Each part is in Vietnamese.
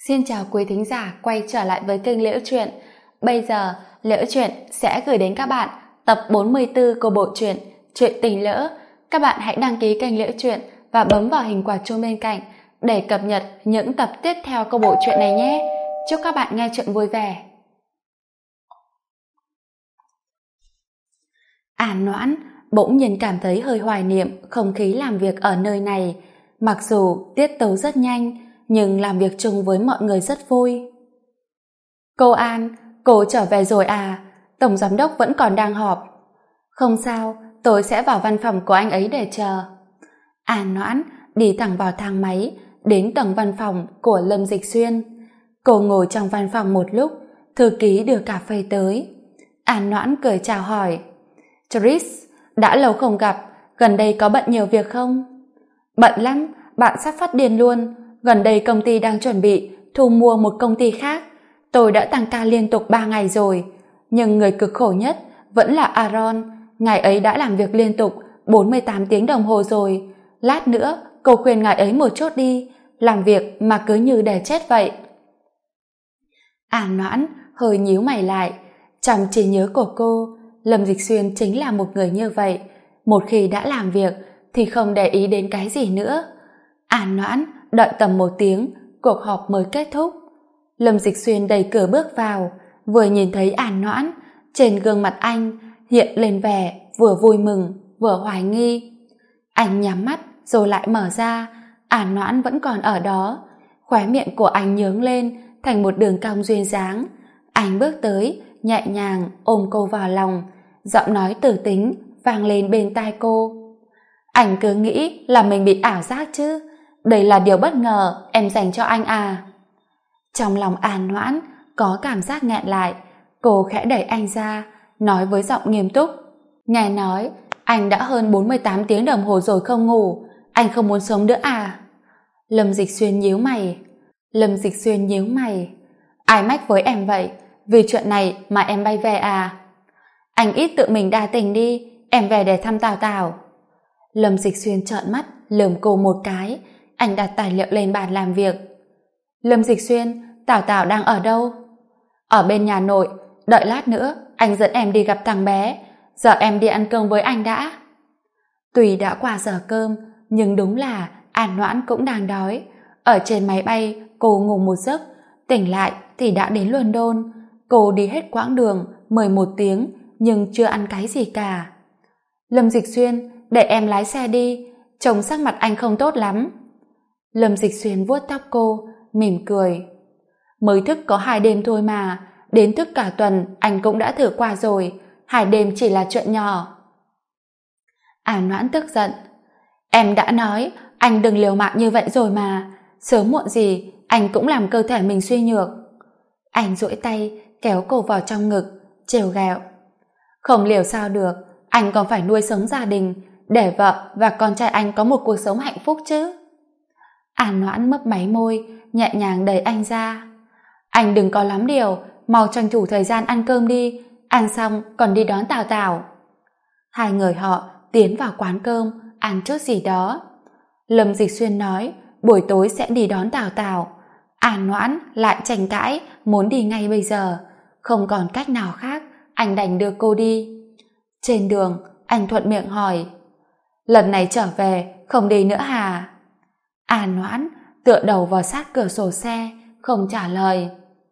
Xin chào quý thính giả quay trở lại với kênh Liễu Chuyện. Bây giờ, Liễu Chuyện sẽ gửi đến các bạn tập 44 của bộ truyện Chuyện Tình Lỡ. Các bạn hãy đăng ký kênh Liễu Chuyện và bấm vào hình quả chuông bên cạnh để cập nhật những tập tiếp theo của bộ truyện này nhé. Chúc các bạn nghe chuyện vui vẻ. Noãn bỗng nhiên cảm thấy hơi hoài niệm không khí làm việc ở nơi này. Mặc dù tiết tấu rất nhanh, nhưng làm việc chung với mọi người rất vui. Cô An, cô trở về rồi à? Tổng giám đốc vẫn còn đang họp. Không sao, tôi sẽ vào văn phòng của anh ấy để chờ. Noãn đi thẳng vào thang máy, đến tầng văn phòng của Lâm Dịch Xuyên. Cô ngồi trong văn phòng một lúc, thư ký đưa cà phê tới. Noãn cười chào hỏi. Tris, đã lâu không gặp, gần đây có bận nhiều việc không? Bận lắm, bạn sắp phát điên luôn. Gần đây công ty đang chuẩn bị thu mua một công ty khác. Tôi đã tăng ca liên tục 3 ngày rồi. Nhưng người cực khổ nhất vẫn là Aaron. Ngài ấy đã làm việc liên tục 48 tiếng đồng hồ rồi. Lát nữa cô khuyên ngài ấy một chút đi. Làm việc mà cứ như để chết vậy. Noãn hơi nhíu mày lại. Trong trí nhớ của cô, Lâm Dịch Xuyên chính là một người như vậy. Một khi đã làm việc thì không để ý đến cái gì nữa. Noãn đợi tầm 1 tiếng, cuộc họp mới kết thúc. Lâm Dịch Xuyên đẩy cửa bước vào, vừa nhìn thấy Noãn, trên gương mặt anh hiện lên vẻ vừa vui mừng vừa hoài nghi. Anh nhắm mắt rồi lại mở ra. Noãn vẫn còn ở đó. Khóe miệng của anh nhướng lên thành một đường cong duyên dáng. Anh bước tới, nhẹ nhàng ôm cô vào lòng, giọng nói tử tính vang lên bên tai cô. Anh cứ nghĩ là mình bị ảo giác chứ? Đây là điều bất ngờ em dành cho anh à? Trong lòng Noãn có cảm giác nghẹn lại. Cô khẽ đẩy anh ra, nói với giọng nghiêm túc. Nghe nói anh đã hơn 48 tiếng đồng hồ rồi không ngủ. Anh không muốn sống nữa à? Lâm Dịch Xuyên nhíu mày. Ai mách với em vậy? Vì chuyện này mà em bay về à? Anh ít tự mình đa tình đi. Em về để thăm Tào Tào. Lâm Dịch Xuyên trợn mắt lườm cô một cái. Anh đặt tài liệu lên bàn làm việc. Lâm Dịch Xuyên, Tào Tào đang ở đâu? Ở bên nhà nội. Đợi lát nữa anh dẫn em đi gặp thằng bé. Giờ em đi ăn cơm với anh đã. Tuy đã qua giờ cơm, nhưng đúng là Noãn cũng đang đói. Ở trên máy bay cô ngủ một giấc, tỉnh lại thì đã đến London. Cô đi hết quãng đường 11 tiếng nhưng chưa ăn cái gì cả. Lâm Dịch Xuyên, để em lái xe đi, trông sắc mặt anh không tốt lắm. Lâm Dịch Xuyên vuốt tóc cô, mỉm cười. Mới thức có 2 đêm thôi mà, đến thức cả tuần anh cũng đã thử qua rồi, 2 đêm chỉ là chuyện nhỏ. Noãn tức giận. Em đã nói anh đừng liều mạng như vậy rồi mà, sớm muộn gì anh cũng làm cơ thể mình suy nhược. Anh duỗi tay kéo cô vào trong ngực, trêu ghẹo. Không liều sao được, anh còn phải nuôi sống gia đình, để vợ và con trai anh có một cuộc sống hạnh phúc chứ. Noãn mấp máy môi, nhẹ nhàng đẩy anh ra. Anh đừng có lắm điều, mau tranh thủ thời gian ăn cơm đi, ăn xong còn đi đón Tào Tào. Hai người họ tiến vào quán cơm, ăn chút gì đó. Lâm Dịch Xuyên nói buổi tối sẽ đi đón Tào Tào. Noãn lại tranh cãi muốn đi ngay bây giờ. Không còn cách nào khác, anh đành đưa cô đi. Trên đường, anh thuận miệng hỏi. Lần này trở về, không đi nữa hả? Noãn tựa đầu vào sát cửa sổ xe, không trả lời.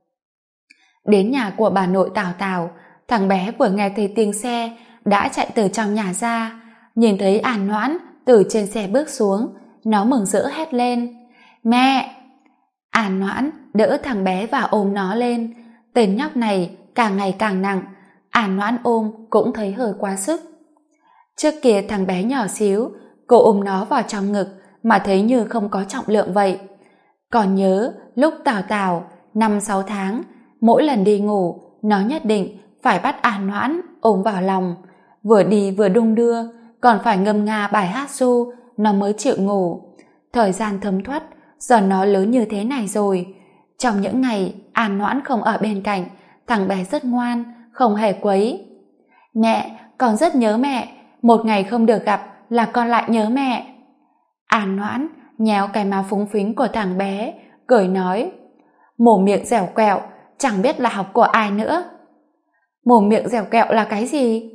Đến nhà của bà nội Tào Tào, thằng bé vừa nghe thấy tiếng xe, đã chạy từ trong nhà ra. Nhìn thấy Noãn từ trên xe bước xuống, nó mừng rỡ hét lên. Mẹ! Noãn đỡ thằng bé và ôm nó lên. Tên nhóc này càng ngày càng nặng. Noãn ôm cũng thấy hơi quá sức. Trước kia thằng bé nhỏ xíu, cô ôm nó vào trong ngực mà thấy như không có trọng lượng vậy. Còn nhớ lúc Tào Tào 5-6 tháng, mỗi lần đi ngủ nó nhất định phải bắt Noãn ôm vào lòng, vừa đi vừa đung đưa, còn phải ngâm nga bài hát ru nó mới chịu ngủ. Thời gian thấm thoát, giờ nó lớn như thế này rồi. Trong những ngày Noãn không ở bên cạnh, thằng bé rất ngoan, không hề quấy. Mẹ, con rất nhớ mẹ, một ngày không được gặp là con lại nhớ mẹ. Noãn nhéo cái má phúng phính của thằng bé, cười nói. Mồm miệng dẻo quẹo, chẳng biết là học của ai nữa. Mồm miệng dẻo quẹo là cái gì?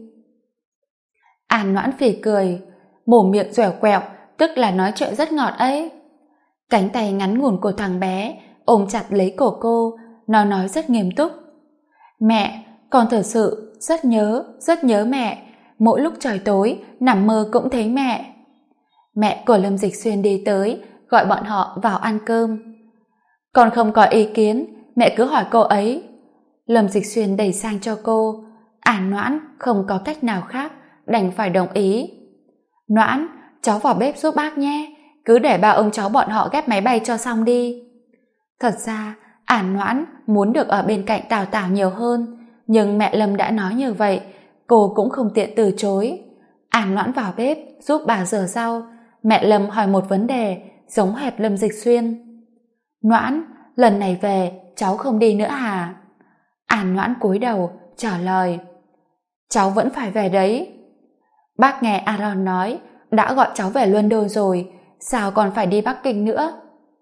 An Noãn phì cười. Mồm miệng dẻo quẹo tức là nói chuyện rất ngọt ấy. Cánh tay ngắn ngủn của thằng bé ôm chặt lấy cổ cô, nó nói rất nghiêm túc. Mẹ, con thật sự rất nhớ mẹ. Mỗi lúc trời tối, nằm mơ cũng thấy mẹ. Mẹ của Lâm Dịch Xuyên đi tới, gọi bọn họ vào ăn cơm. Con không có ý kiến, mẹ cứ hỏi cô ấy. Lâm Dịch Xuyên đẩy sang cho cô. An Noãn không có cách nào khác, đành phải đồng ý. Noãn, cháu vào bếp giúp bác nhé, cứ để ba ông cháu bọn họ ghép máy bay cho xong đi. Thật ra, An Noãn muốn được ở bên cạnh Tào Tào nhiều hơn, nhưng mẹ Lâm đã nói như vậy, cô cũng không tiện từ chối. An Noãn vào bếp giúp bà rửa rau. Mẹ Lâm hỏi một vấn đề giống hệt Lâm Dịch Xuyên. Noãn, lần này về cháu không đi nữa hả? An Noãn cúi đầu trả lời, cháu vẫn phải về đấy. Bác nghe Aaron nói đã gọi cháu về London rồi, sao còn phải đi Bắc Kinh nữa?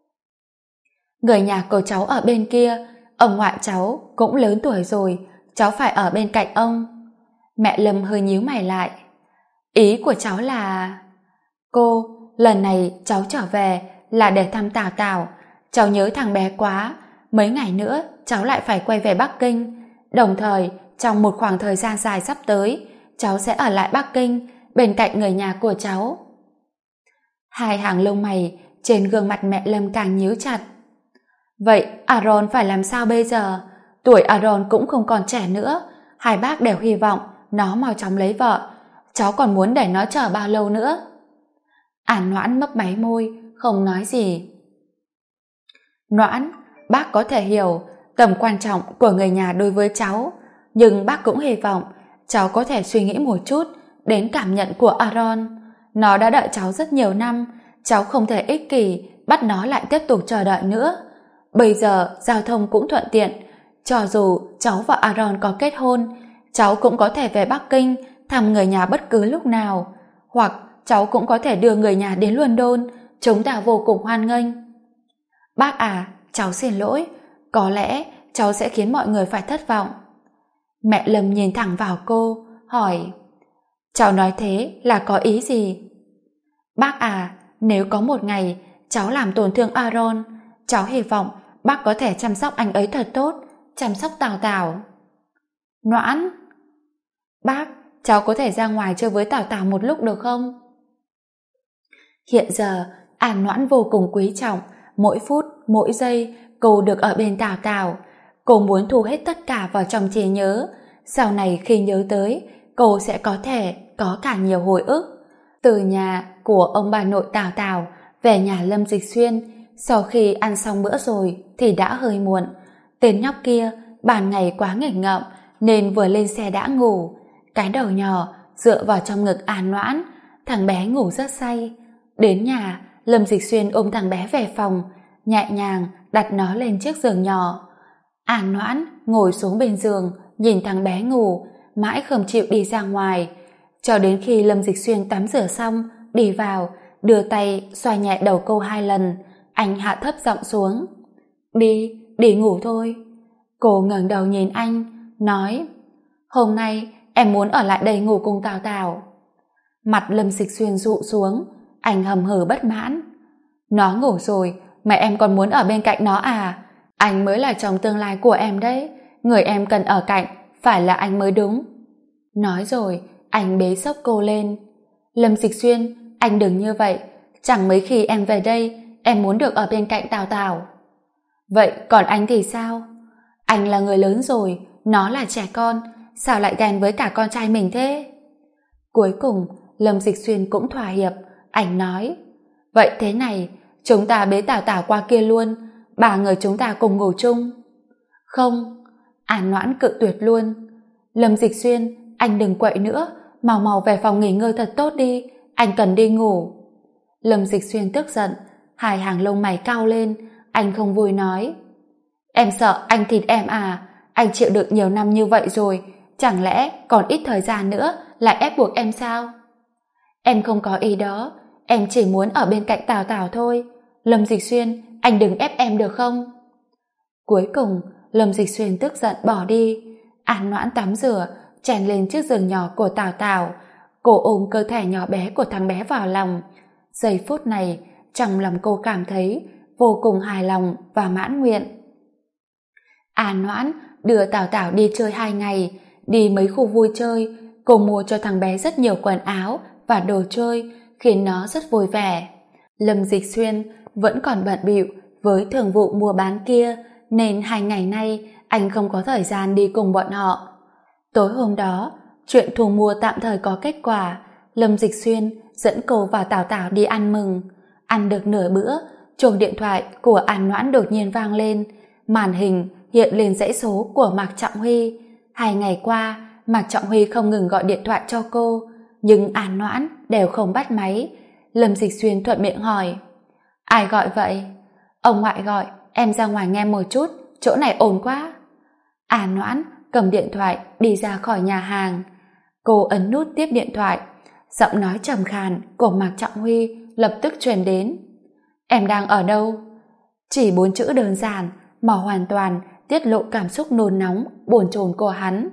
Người nhà của cháu ở bên kia, ông ngoại cháu cũng lớn tuổi rồi, cháu phải ở bên cạnh ông. Mẹ Lâm hơi nhíu mày lại. Ý của cháu là... Cô, lần này cháu trở về là để thăm Tào Tào. Cháu nhớ thằng bé quá, mấy ngày nữa cháu lại phải quay về Bắc Kinh. Đồng thời, trong một khoảng thời gian dài sắp tới, cháu sẽ ở lại Bắc Kinh bên cạnh người nhà của cháu. Hai hàng lông mày trên gương mặt mẹ Lâm càng nhíu chặt. Vậy Aaron phải làm sao bây giờ? Tuổi Aaron cũng không còn trẻ nữa, hai bác đều hy vọng nó mau chóng lấy vợ. Cháu còn muốn để nó chờ bao lâu nữa? An Noãn mấp máy môi, không nói gì. Noãn, bác có thể hiểu tầm quan trọng của người nhà đối với cháu, nhưng bác cũng hy vọng cháu có thể suy nghĩ một chút đến cảm nhận của Aaron. Nó đã đợi cháu rất nhiều năm, cháu không thể ích kỷ bắt nó lại tiếp tục chờ đợi nữa. Bây giờ giao thông cũng thuận tiện, cho dù cháu và Aaron có kết hôn, cháu cũng có thể về Bắc Kinh thăm người nhà bất cứ lúc nào, hoặc cháu cũng có thể đưa người nhà đến London, chúng ta vô cùng hoan nghênh. Bác à, cháu xin lỗi, có lẽ cháu sẽ khiến mọi người phải thất vọng. Mẹ Lâm nhìn thẳng vào cô, hỏi, cháu nói thế là có ý gì? Bác à, nếu có một ngày cháu làm tổn thương Aaron, cháu hy vọng bác có thể chăm sóc anh ấy thật tốt, chăm sóc Tào Tào. Noãn, bác, cháu có thể ra ngoài chơi với Tào Tào một lúc được không? Hiện giờ, An Noãn vô cùng quý trọng mỗi phút, mỗi giây cô được ở bên Tào Tào. Cô muốn thu hết tất cả vào trong trí nhớ. Sau này khi nhớ tới, cô sẽ có thể có cả nhiều hồi ức. Từ nhà của ông bà nội Tào Tào về nhà Lâm Dịch Xuyên, sau khi ăn xong bữa rồi thì đã hơi muộn. Tên nhóc kia ban ngày quá nghịch ngợm nên vừa lên xe đã ngủ. Cái đầu nhỏ dựa vào trong ngực An Noãn, thằng bé ngủ rất say. Đến nhà, Lâm Dịch Xuyên ôm thằng bé về phòng, nhẹ nhàng đặt nó lên chiếc giường nhỏ. An Noãn ngồi xuống bên giường, nhìn thằng bé ngủ, mãi không chịu đi ra ngoài, cho đến khi Lâm Dịch Xuyên tắm rửa xong, đi vào, đưa tay xoa nhẹ đầu cô 2 lần, anh hạ thấp giọng xuống. Đi ngủ thôi. Cô ngẩng đầu nhìn anh, nói, hôm nay em muốn ở lại đây ngủ cùng Tào Tào. Mặt Lâm Dịch Xuyên dụ xuống, anh hầm hừ bất mãn. Nó ngủ rồi, mà em còn muốn ở bên cạnh nó à? Anh mới là chồng tương lai của em đấy, người em cần ở cạnh phải là anh mới đúng. Nói rồi, anh bế xốc cô lên. Lâm Dịch Xuyên, anh đừng như vậy, chẳng mấy khi em về đây, em muốn được ở bên cạnh Tào Tào. Vậy còn anh thì sao? Anh là người lớn rồi, nó là trẻ con, sao lại ghen với cả con trai mình thế? Cuối cùng, Lâm Dịch Xuyên cũng thỏa hiệp, anh nói, vậy thế này, chúng ta bế Tào Tào qua kia luôn, 3 người chúng ta cùng ngủ chung. Không, An Noãn cự tuyệt luôn. Lâm Dịch Xuyên, anh đừng quậy nữa, mau mau về phòng nghỉ ngơi thật tốt đi, anh cần đi ngủ. Lâm Dịch Xuyên tức giận, 2 hàng lông mày cao lên, anh không vui nói, em sợ anh thịt em à? Anh chịu đựng nhiều năm như vậy rồi, chẳng lẽ còn ít thời gian nữa lại ép buộc em sao? Em không có ý đó, em chỉ muốn ở bên cạnh Tào Tào thôi. Lâm Dịch Xuyên, anh đừng ép em được không? Cuối cùng, Lâm Dịch Xuyên tức giận bỏ đi. An Noãn tắm rửa, trèn lên chiếc giường nhỏ của Tào Tào. Cô ôm cơ thể nhỏ bé của thằng bé vào lòng. Giây phút này, trong lòng cô cảm thấy vô cùng hài lòng và mãn nguyện. An Noãn đưa Tào Tào đi chơi 2 ngày, đi mấy khu vui chơi. Cô mua cho thằng bé rất nhiều quần áo và đồ chơi, khiến nó rất vui vẻ. Lâm Dịch Xuyên vẫn còn bận bịu với thương vụ mua bán kia, nên 2 ngày nay anh không có thời gian đi cùng bọn họ. Tối hôm đó, chuyện thu mua tạm thời có kết quả. Lâm Dịch Xuyên dẫn cô và Tào Tào đi ăn mừng. Ăn được nửa bữa, chuông điện thoại của An Noãn đột nhiên vang lên. Màn hình hiện lên dãy số của Mạc Trọng Huy. 2 ngày qua, Mạc Trọng Huy không ngừng gọi điện thoại cho cô, nhưng An Noãn đều không bắt máy. Lâm Dịch Xuyên thuận miệng hỏi: Ai gọi vậy? Ông ngoại gọi, em ra ngoài nghe một chút, chỗ này ồn quá. An Noãn cầm điện thoại đi ra khỏi nhà hàng. Cô ấn nút tiếp điện thoại. Giọng nói trầm khàn của Mạc Trọng Huy lập tức truyền đến: Em đang ở đâu? Chỉ 4 chữ đơn giản mà hoàn toàn tiết lộ cảm xúc nôn nóng, bồn chồn của hắn.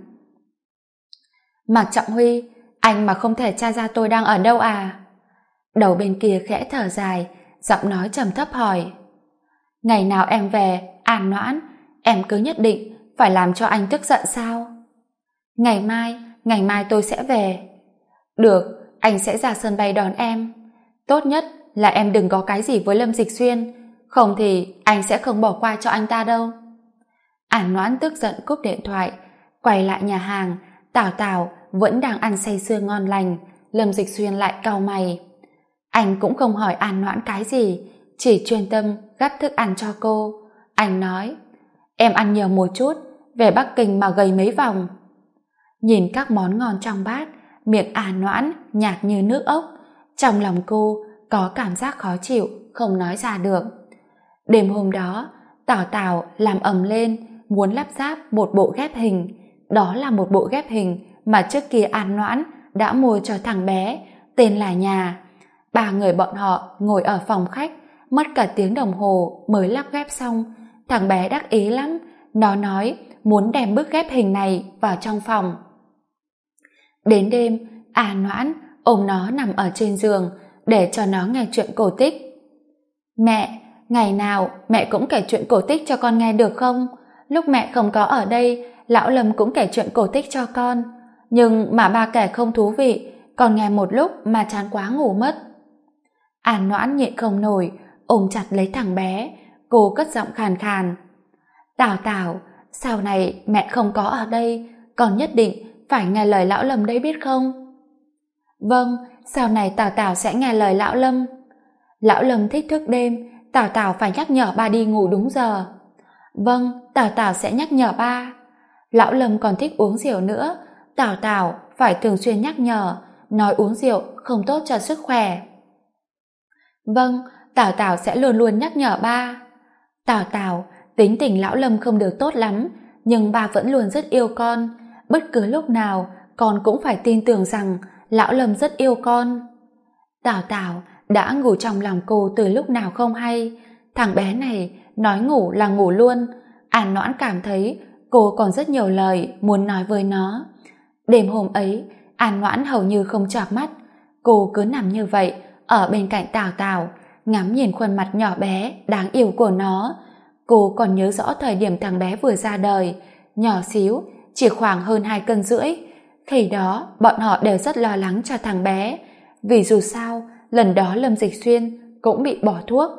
Mạc Trọng Huy, anh mà không thể tra ra tôi đang ở đâu à? Đầu bên kia khẽ thở dài, giọng nói trầm thấp hỏi: Ngày nào em về, An Noãn, em cứ nhất định phải làm cho anh tức giận sao? Ngày mai tôi sẽ về. Được, anh sẽ ra sân bay đón em. Tốt nhất là em đừng có cái gì với Lâm Dịch Xuyên, không thì anh sẽ không bỏ qua cho anh ta đâu. An Noãn tức giận cúp điện thoại, quay lại nhà hàng. Tào Tào vẫn đang ăn say sưa ngon lành. Lâm Dịch Xuyên lại cau mày. Anh cũng không hỏi An Noãn cái gì, chỉ chuyên tâm gắp thức ăn cho cô. Anh nói: Em ăn nhiều một chút, về Bắc Kinh mà gầy mấy vòng. Nhìn các món ngon trong bát, miệng An Noãn nhạt như nước ốc. Trong lòng cô có cảm giác khó chịu, không nói ra được. Đêm hôm đó, Tào Tào làm ầm lên, muốn lắp ráp một bộ ghép hình. Đó là một bộ ghép hình mà trước kia An Noãn đã mua cho thằng bé, tên là Nhà. 3 người bọn họ ngồi ở phòng khách, mất cả tiếng đồng hồ mới lắp ghép xong. Thằng bé đắc ý lắm, nó nói muốn đem bức ghép hình này vào trong phòng. Đến đêm, An Noãn ôm nó nằm ở trên giường để cho nó nghe chuyện cổ tích. Mẹ, ngày nào mẹ cũng kể chuyện cổ tích cho con nghe được không? Lúc mẹ không có ở đây, lão Lâm cũng kể chuyện cổ tích cho con. Nhưng mà ba kể không thú vị, con nghe một lúc mà chán quá ngủ mất. An Noãn nhịn không nổi, ôm chặt lấy thằng bé. Cô cất giọng khàn khàn: Tào Tào, sau này mẹ không có ở đây, con nhất định phải nghe lời lão Lâm đấy biết không? Vâng, sau này Tào Tào sẽ nghe lời lão Lâm. Lão Lâm thích thức đêm, Tào Tào phải nhắc nhở ba đi ngủ đúng giờ. Vâng, Tào Tào sẽ nhắc nhở ba. Lão Lâm còn thích uống rượu nữa, Tào Tào phải thường xuyên nhắc nhở, nói uống rượu không tốt cho sức khỏe. Vâng, Tào Tào sẽ luôn luôn nhắc nhở ba. Tào Tào, tính tình lão Lâm không được tốt lắm, nhưng ba vẫn luôn rất yêu con. Bất cứ lúc nào, con cũng phải tin tưởng rằng lão Lâm rất yêu con. Tào Tào đã ngủ trong lòng cô từ lúc nào không hay. Thằng bé này nói ngủ là ngủ luôn. An Noãn cảm thấy cô còn rất nhiều lời muốn nói với nó. Đêm hôm ấy, An Noãn hầu như không chợp mắt. Cô cứ nằm như vậy ở bên cạnh Tào Tào, ngắm nhìn khuôn mặt nhỏ bé đáng yêu của nó. Cô còn nhớ rõ thời điểm thằng bé vừa ra đời, nhỏ xíu, chỉ khoảng hơn 2,5 cân. Khi đó bọn họ đều rất lo lắng cho thằng bé, vì dù sao lần đó Lâm Dịch Xuyên cũng bị bỏ thuốc.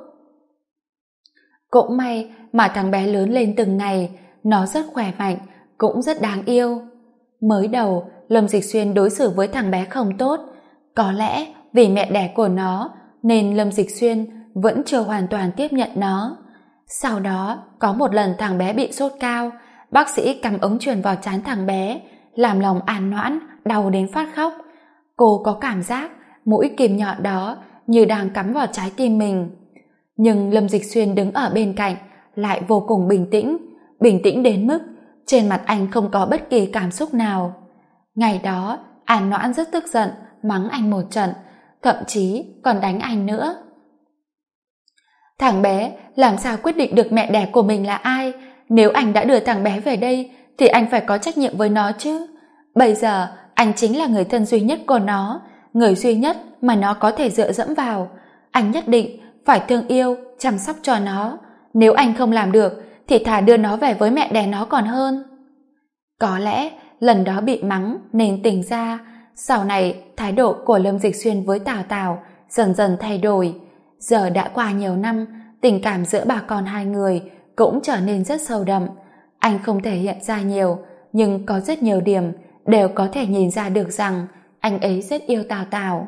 Cũng may mà thằng bé lớn lên từng ngày, nó rất khỏe mạnh, cũng rất đáng yêu. Mới đầu Lâm Dịch Xuyên đối xử với thằng bé không tốt, có lẽ vì mẹ đẻ của nó nên Lâm Dịch Xuyên vẫn chưa hoàn toàn tiếp nhận nó. Sau đó có một lần thằng bé bị sốt cao, bác sĩ cắm ống truyền vào trán thằng bé, làm lòng An Noãn đau đến phát khóc. Cô có cảm giác mũi kim nhọn đó như đang cắm vào trái tim mình. Nhưng Lâm Dịch Xuyên đứng ở bên cạnh lại vô cùng bình tĩnh đến mức trên mặt anh không có bất kỳ cảm xúc nào. Ngày đó An Noãn rất tức giận, mắng anh một trận, thậm chí còn đánh anh nữa. Thằng bé làm sao quyết định được mẹ đẻ của mình là ai, Nếu anh đã đưa thằng bé về đây thì anh phải có trách nhiệm với nó chứ. Bây giờ anh chính là người thân duy nhất của nó, người duy nhất mà nó có thể dựa dẫm vào. Anh nhất định phải thương yêu, chăm sóc cho nó. Nếu anh không làm được thì thà đưa nó về với mẹ đẻ nó còn hơn. Có lẽ lần đó bị mắng nên tỉnh ra. Sau này thái độ của Lâm Dịch Xuyên với Tào Tào dần dần thay đổi. Giờ đã qua nhiều năm, tình cảm giữa bà con hai người cũng trở nên rất sâu đậm. Anh không thể hiện ra nhiều, nhưng có rất nhiều điểm đều có thể nhìn ra được rằng anh ấy rất yêu Tào Tào.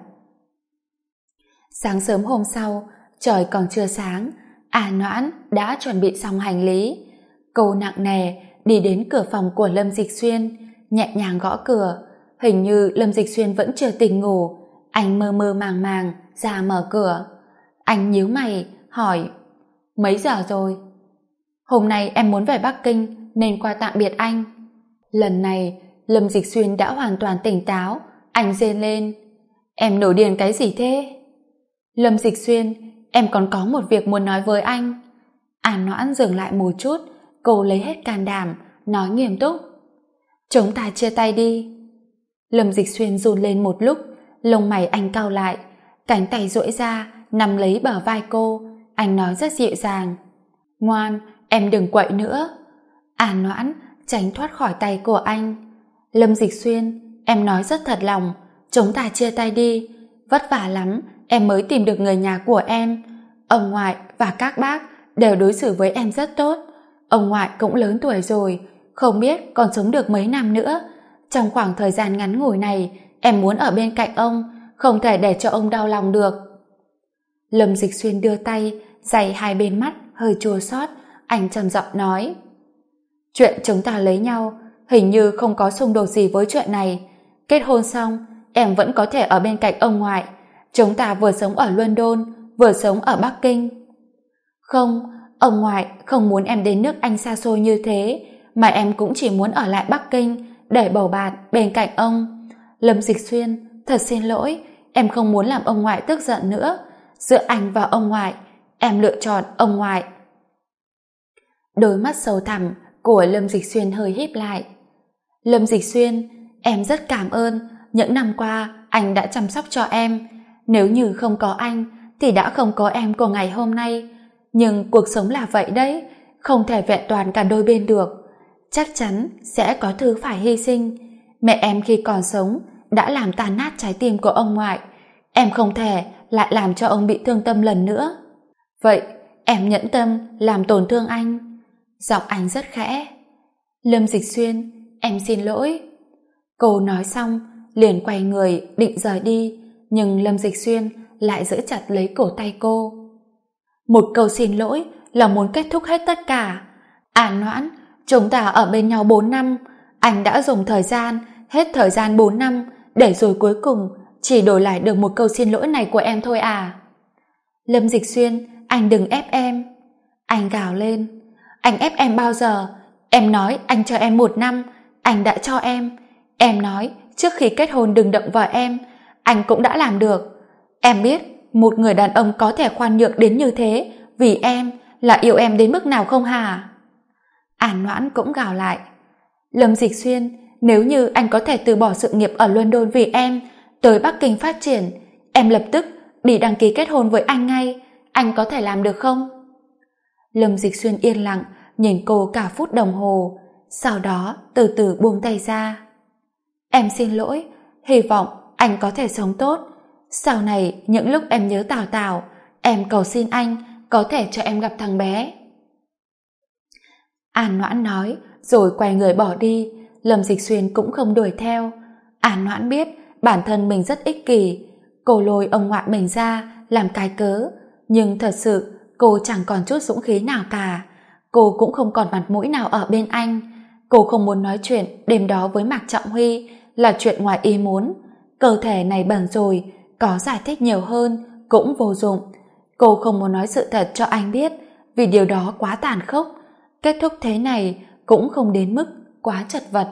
Sáng sớm hôm sau, trời còn chưa sáng, Noãn đã chuẩn bị xong hành lý. Cô nặng nề đi đến cửa phòng của Lâm Dịch Xuyên, nhẹ nhàng gõ cửa. Hình như Lâm Dịch Xuyên vẫn chưa tỉnh ngủ. Anh mơ mơ màng màng ra mở cửa. Anh nhíu mày hỏi: mấy giờ rồi? Hôm nay em muốn về Bắc Kinh nên qua tạm biệt anh. Lần này Lâm Dịch Xuyên đã hoàn toàn tỉnh táo. Anh rên lên: em nổi điên cái gì thế? Lâm Dịch Xuyên, em còn có một việc muốn nói với anh. Noãn dừng lại một chút, cô lấy hết can đảm nói nghiêm túc: chúng ta chia tay đi. Lâm Dịch Xuyên run lên một lúc, lông mày anh cau lại, cánh tay duỗi ra nắm lấy bờ vai cô. Anh nói rất dịu dàng: ngoan, em đừng quậy nữa. Noãn tránh thoát khỏi tay của anh. Lâm Dịch Xuyên, em nói rất thật lòng, chúng ta chia tay đi. Vất vả lắm em mới tìm được người nhà của em. Ông ngoại và các bác đều đối xử với em rất tốt. Ông ngoại cũng lớn tuổi rồi, không biết còn sống được mấy năm nữa. Trong khoảng thời gian ngắn ngủi này, em muốn ở bên cạnh ông, không thể để cho ông đau lòng được. Lâm Dịch Xuyên đưa tay dày hai bên mắt hơi chua xót. Anh trầm giọng nói: chuyện chúng ta lấy nhau hình như không có xung đột gì với chuyện này. Kết hôn xong em vẫn có thể ở bên cạnh ông ngoại. Chúng ta vừa sống ở London, vừa sống ở Bắc Kinh. Không, ông ngoại không muốn em đến nước Anh xa xôi như thế, mà em cũng chỉ muốn ở lại Bắc Kinh để bầu bạn bên cạnh ông. Lâm Dịch Xuyên, thật xin lỗi, em không muốn làm ông ngoại tức giận nữa. Giữa anh và ông ngoại, em lựa chọn ông ngoại. Đôi mắt sâu thẳm của Lâm Dịch Xuyên hơi híp lại. Lâm Dịch Xuyên, em rất cảm ơn những năm qua anh đã chăm sóc cho em. Nếu như không có anh thì đã không có em của ngày hôm nay. Nhưng cuộc sống là vậy đấy, không thể vẹn toàn cả đôi bên được. Chắc chắn sẽ có thứ phải hy sinh. Mẹ em khi còn sống đã làm tan nát trái tim của ông ngoại. Em không thể lại làm cho ông bị thương tâm lần nữa. Vậy em nhẫn tâm làm tổn thương anh. Giọng anh rất khẽ. Lâm Dịch Xuyên, em xin lỗi. Cô nói xong liền quay người định rời đi, nhưng Lâm Dịch Xuyên lại giữ chặt lấy cổ tay cô. Một câu xin lỗi là muốn kết thúc hết tất cả. Noãn, chúng ta ở bên nhau 4 năm. Anh đã dùng hết thời gian 4 năm để rồi cuối cùng chỉ đổi lại được một câu xin lỗi này của em thôi à? Lâm Dịch Xuyên, anh đừng ép em. Anh gào lên. Anh ép em bao giờ? Em nói anh cho em 1 năm, anh đã cho em. Em nói trước khi kết hôn đừng động vào em, anh cũng đã làm được. Em biết một người đàn ông có thể khoan nhượng đến như thế vì em là yêu em đến mức nào không hả? Noãn cũng gào lại. Lâm Dịch Xuyên, nếu như anh có thể từ bỏ sự nghiệp ở London vì em, tới Bắc Kinh phát triển, em lập tức đi đăng ký kết hôn với anh ngay. Anh có thể làm được không? Lâm Dịch Xuyên yên lặng nhìn cô cả phút đồng hồ, sau đó từ từ buông tay ra. Em xin lỗi, hy vọng anh có thể sống tốt. Sau này những lúc em nhớ Tào Tào, em cầu xin anh có thể cho em gặp thằng bé. Noãn nói rồi quay người bỏ đi. Lâm Dịch Xuyên cũng không đuổi theo. Noãn biết bản thân mình rất ích kỷ. Cô lôi ông ngoại mình ra làm cái cớ, nhưng thật sự cô chẳng còn chút dũng khí nào cả. Cô cũng không còn mặt mũi nào ở bên anh. Cô không muốn nói chuyện đêm đó với Mạc Trọng Huy là chuyện ngoài ý muốn. Cơ thể này bẩn rồi, có giải thích nhiều hơn cũng vô dụng. Cô không muốn nói sự thật cho anh biết vì điều đó quá tàn khốc. Kết thúc thế này cũng không đến mức quá chật vật.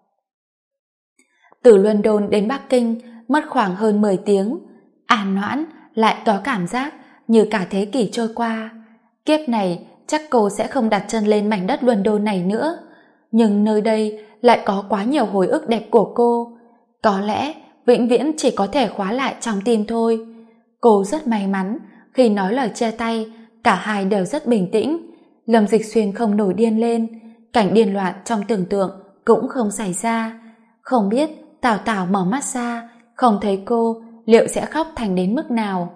Từ London đến Bắc Kinh mất khoảng hơn 10 tiếng. Noãn lại có cảm giác như cả thế kỷ trôi qua. Kiếp này chắc cô sẽ không đặt chân lên mảnh đất London này nữa. Nhưng nơi đây lại có quá nhiều hồi ức đẹp của cô. Có lẽ vĩnh viễn chỉ có thể khóa lại trong tim thôi. Cô rất may mắn khi nói lời chia tay, cả hai đều rất bình tĩnh. Lâm Dịch Xuyên không nổi điên lên, cảnh điên loạn trong tưởng tượng cũng không xảy ra. Không biết Tào Tào mở mắt ra, không thấy cô, liệu sẽ khóc thành đến mức nào.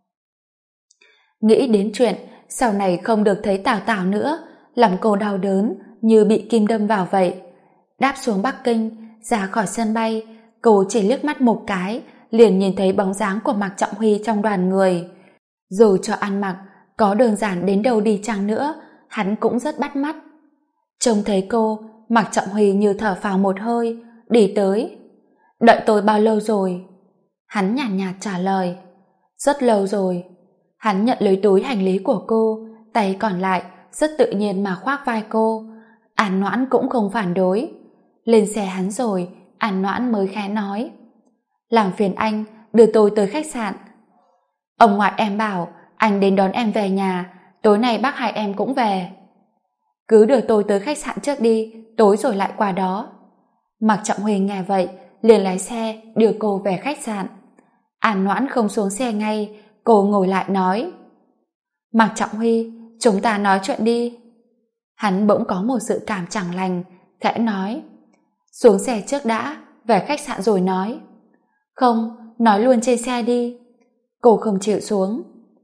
Nghĩ đến chuyện sau này không được thấy Tào Tào nữa, lòng cô đau đớn như bị kim đâm vào vậy. Đáp xuống Bắc Kinh, ra khỏi sân bay, cô chỉ liếc mắt một cái liền nhìn thấy bóng dáng của Mạc Trọng Huy trong đoàn người. Dù cho ăn mặc có đơn giản đến đâu đi chăng nữa, hắn cũng rất bắt mắt. Trông thấy cô, Mạc Trọng Huy như thở phào một hơi, đi tới. Đợi tôi bao lâu rồi? Hắn nhàn nhạt trả lời. Rất lâu rồi. Hắn nhận lấy túi hành lý của cô, tay còn lại rất tự nhiên mà khoác vai cô. An Noãn cũng không phản đối. Lên xe hắn rồi, An Noãn mới khẽ nói. Làm phiền anh, đưa tôi tới khách sạn. Ông ngoại em bảo, anh đến đón em về nhà, tối nay bác hai em cũng về. Cứ đưa tôi tới khách sạn trước đi, tối rồi lại qua đó. Mạc Trọng Huy nghe vậy, liền lái xe đưa cô về khách sạn. An Noãn không xuống xe ngay, cô ngồi lại nói. Mạc Trọng Huy, chúng ta nói chuyện đi. Hắn bỗng có một sự cảm chẳng lành, khẽ nói. Xuống xe trước đã, về khách sạn rồi nói. Không, nói luôn trên xe đi. Cô không chịu xuống.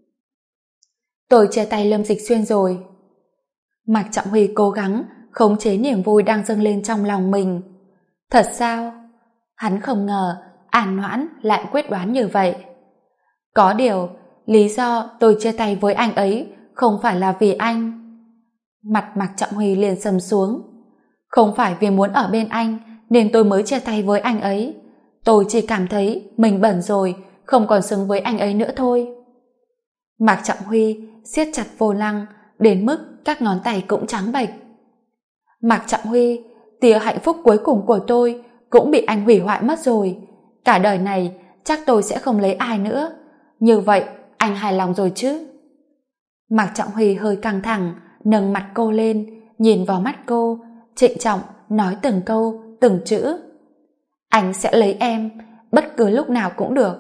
Tôi chia tay Lâm Dịch Xuyên rồi. Mạc Trọng Huy cố gắng khống chế niềm vui đang dâng lên trong lòng mình. Thật sao? Hắn không ngờ An Noãn lại quyết đoán như vậy. Có điều, lý do tôi chia tay với anh ấy không phải là vì anh. Mặt Mạc Trọng Huy liền sầm xuống. Không phải vì muốn ở bên anh nên tôi mới chia tay với anh ấy. Tôi chỉ cảm thấy mình bẩn rồi, không còn xứng với anh ấy nữa thôi. Mạc Trọng Huy siết chặt vô lăng đến mức các ngón tay cũng trắng bệch. Mạc Trọng Huy, tia hạnh phúc cuối cùng của tôi cũng bị anh hủy hoại mất rồi. Cả đời này chắc tôi sẽ không lấy ai nữa. Như vậy anh hài lòng rồi chứ? Mạc Trọng Huy hơi căng thẳng, nâng mặt cô lên, nhìn vào mắt cô, trịnh trọng nói từng câu, từng chữ. Anh sẽ lấy em, bất cứ lúc nào cũng được.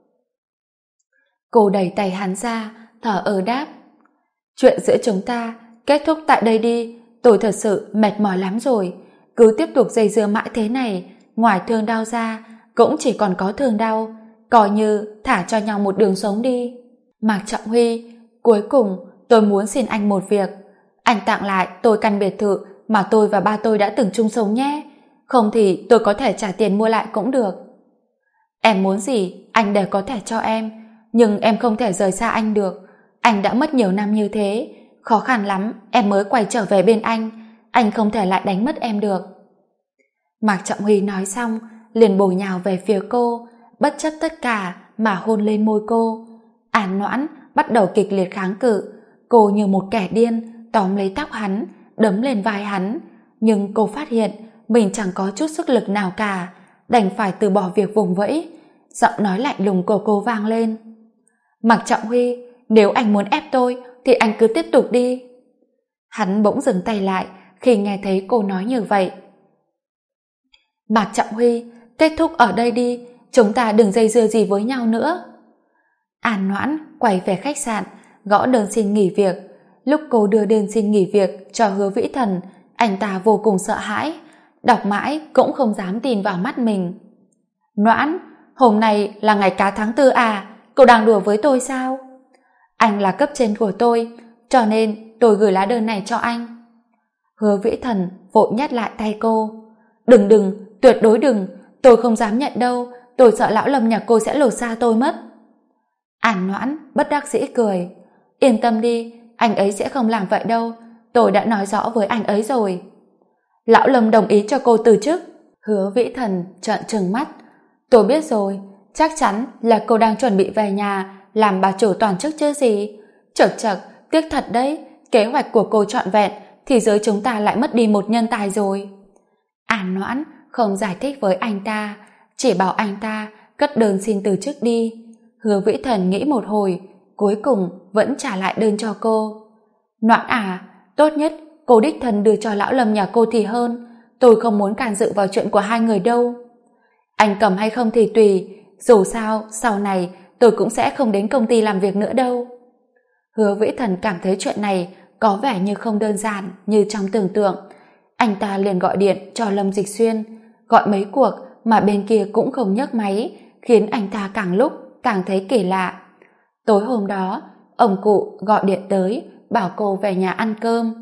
Cô đẩy tay hắn ra, thở ơ đáp. Chuyện giữa chúng ta kết thúc tại đây đi, tôi thật sự mệt mỏi lắm rồi. Cứ tiếp tục dây dưa mãi thế này, ngoài thương đau ra cũng chỉ còn có thương đau, coi như thả cho nhau một đường sống đi. Mạc Trọng Huy, cuối cùng tôi muốn xin anh một việc. Anh tặng lại tôi căn biệt thự mà tôi và ba tôi đã từng chung sống nhé. Không thì tôi có thể trả tiền mua lại cũng được. Em muốn gì anh đều có thể cho em, nhưng em không thể rời xa anh được. Anh đã mất nhiều năm như thế, khó khăn lắm em mới quay trở về bên anh không thể lại đánh mất em được. Mạc Trọng Huy nói xong liền bổ nhào về phía cô, bất chấp tất cả mà hôn lên môi cô. An Noãn bắt đầu kịch liệt kháng cự. Cô như một kẻ điên tóm lấy tóc hắn, đấm lên vai hắn, nhưng cô phát hiện mình chẳng có chút sức lực nào cả, đành phải từ bỏ việc vùng vẫy. Giọng nói lạnh lùng của cô vang lên. Mạc Trọng Huy, nếu anh muốn ép tôi thì anh cứ tiếp tục đi. Hắn bỗng dừng tay lại khi nghe thấy cô nói như vậy. Mạc Trọng Huy, kết thúc ở đây đi, chúng ta đừng dây dưa gì với nhau nữa. An Noãn quay về khách sạn, gõ đơn xin nghỉ việc. Lúc cô đưa đơn xin nghỉ việc cho Hứa Vĩ Thần, anh ta vô cùng sợ hãi, đọc mãi cũng không dám tin vào mắt mình. Noãn, hôm nay là ngày cá tháng 4 à? Cậu đang đùa với tôi sao? Anh là cấp trên của tôi, cho nên tôi gửi lá đơn này cho anh. Hứa Vĩ Thần vội nhắc lại tay cô. Đừng, tuyệt đối đừng, tôi không dám nhận đâu, tôi sợ lão Lâm nhà cô sẽ lột xa tôi mất. An Noãn bất đắc dĩ cười. Yên tâm đi, anh ấy sẽ không làm vậy đâu, tôi đã nói rõ với anh ấy rồi. Lão Lâm đồng ý cho cô từ chức. Hứa Vĩ Thần trợn trừng mắt. Tôi biết rồi, chắc chắn là cô đang chuẩn bị về nhà làm bà chủ toàn chức chứ gì. Chật, tiếc thật đấy, kế hoạch của cô trọn vẹn thì giới chúng ta lại mất đi một nhân tài rồi. An Noãn không giải thích với anh ta, chỉ bảo anh ta cất đơn xin từ chức đi. Hứa Vĩ Thần nghĩ một hồi, cuối cùng vẫn trả lại đơn cho cô. Noãn à, tốt nhất cô đích thân đưa cho lão Lâm nhà cô thì hơn. Tôi không muốn can dự vào chuyện của hai người đâu. Anh cầm hay không thì tùy, dù sao sau này tôi cũng sẽ không đến công ty làm việc nữa đâu. Hứa Vĩ Thần cảm thấy chuyện này có vẻ như không đơn giản như trong tưởng tượng. Anh ta liền gọi điện cho Lâm Dịch Xuyên, gọi mấy cuộc mà bên kia cũng không nhấc máy, khiến anh ta càng lúc càng thấy kỳ lạ. Tối hôm đó, ông cụ gọi điện tới bảo cô về nhà ăn cơm.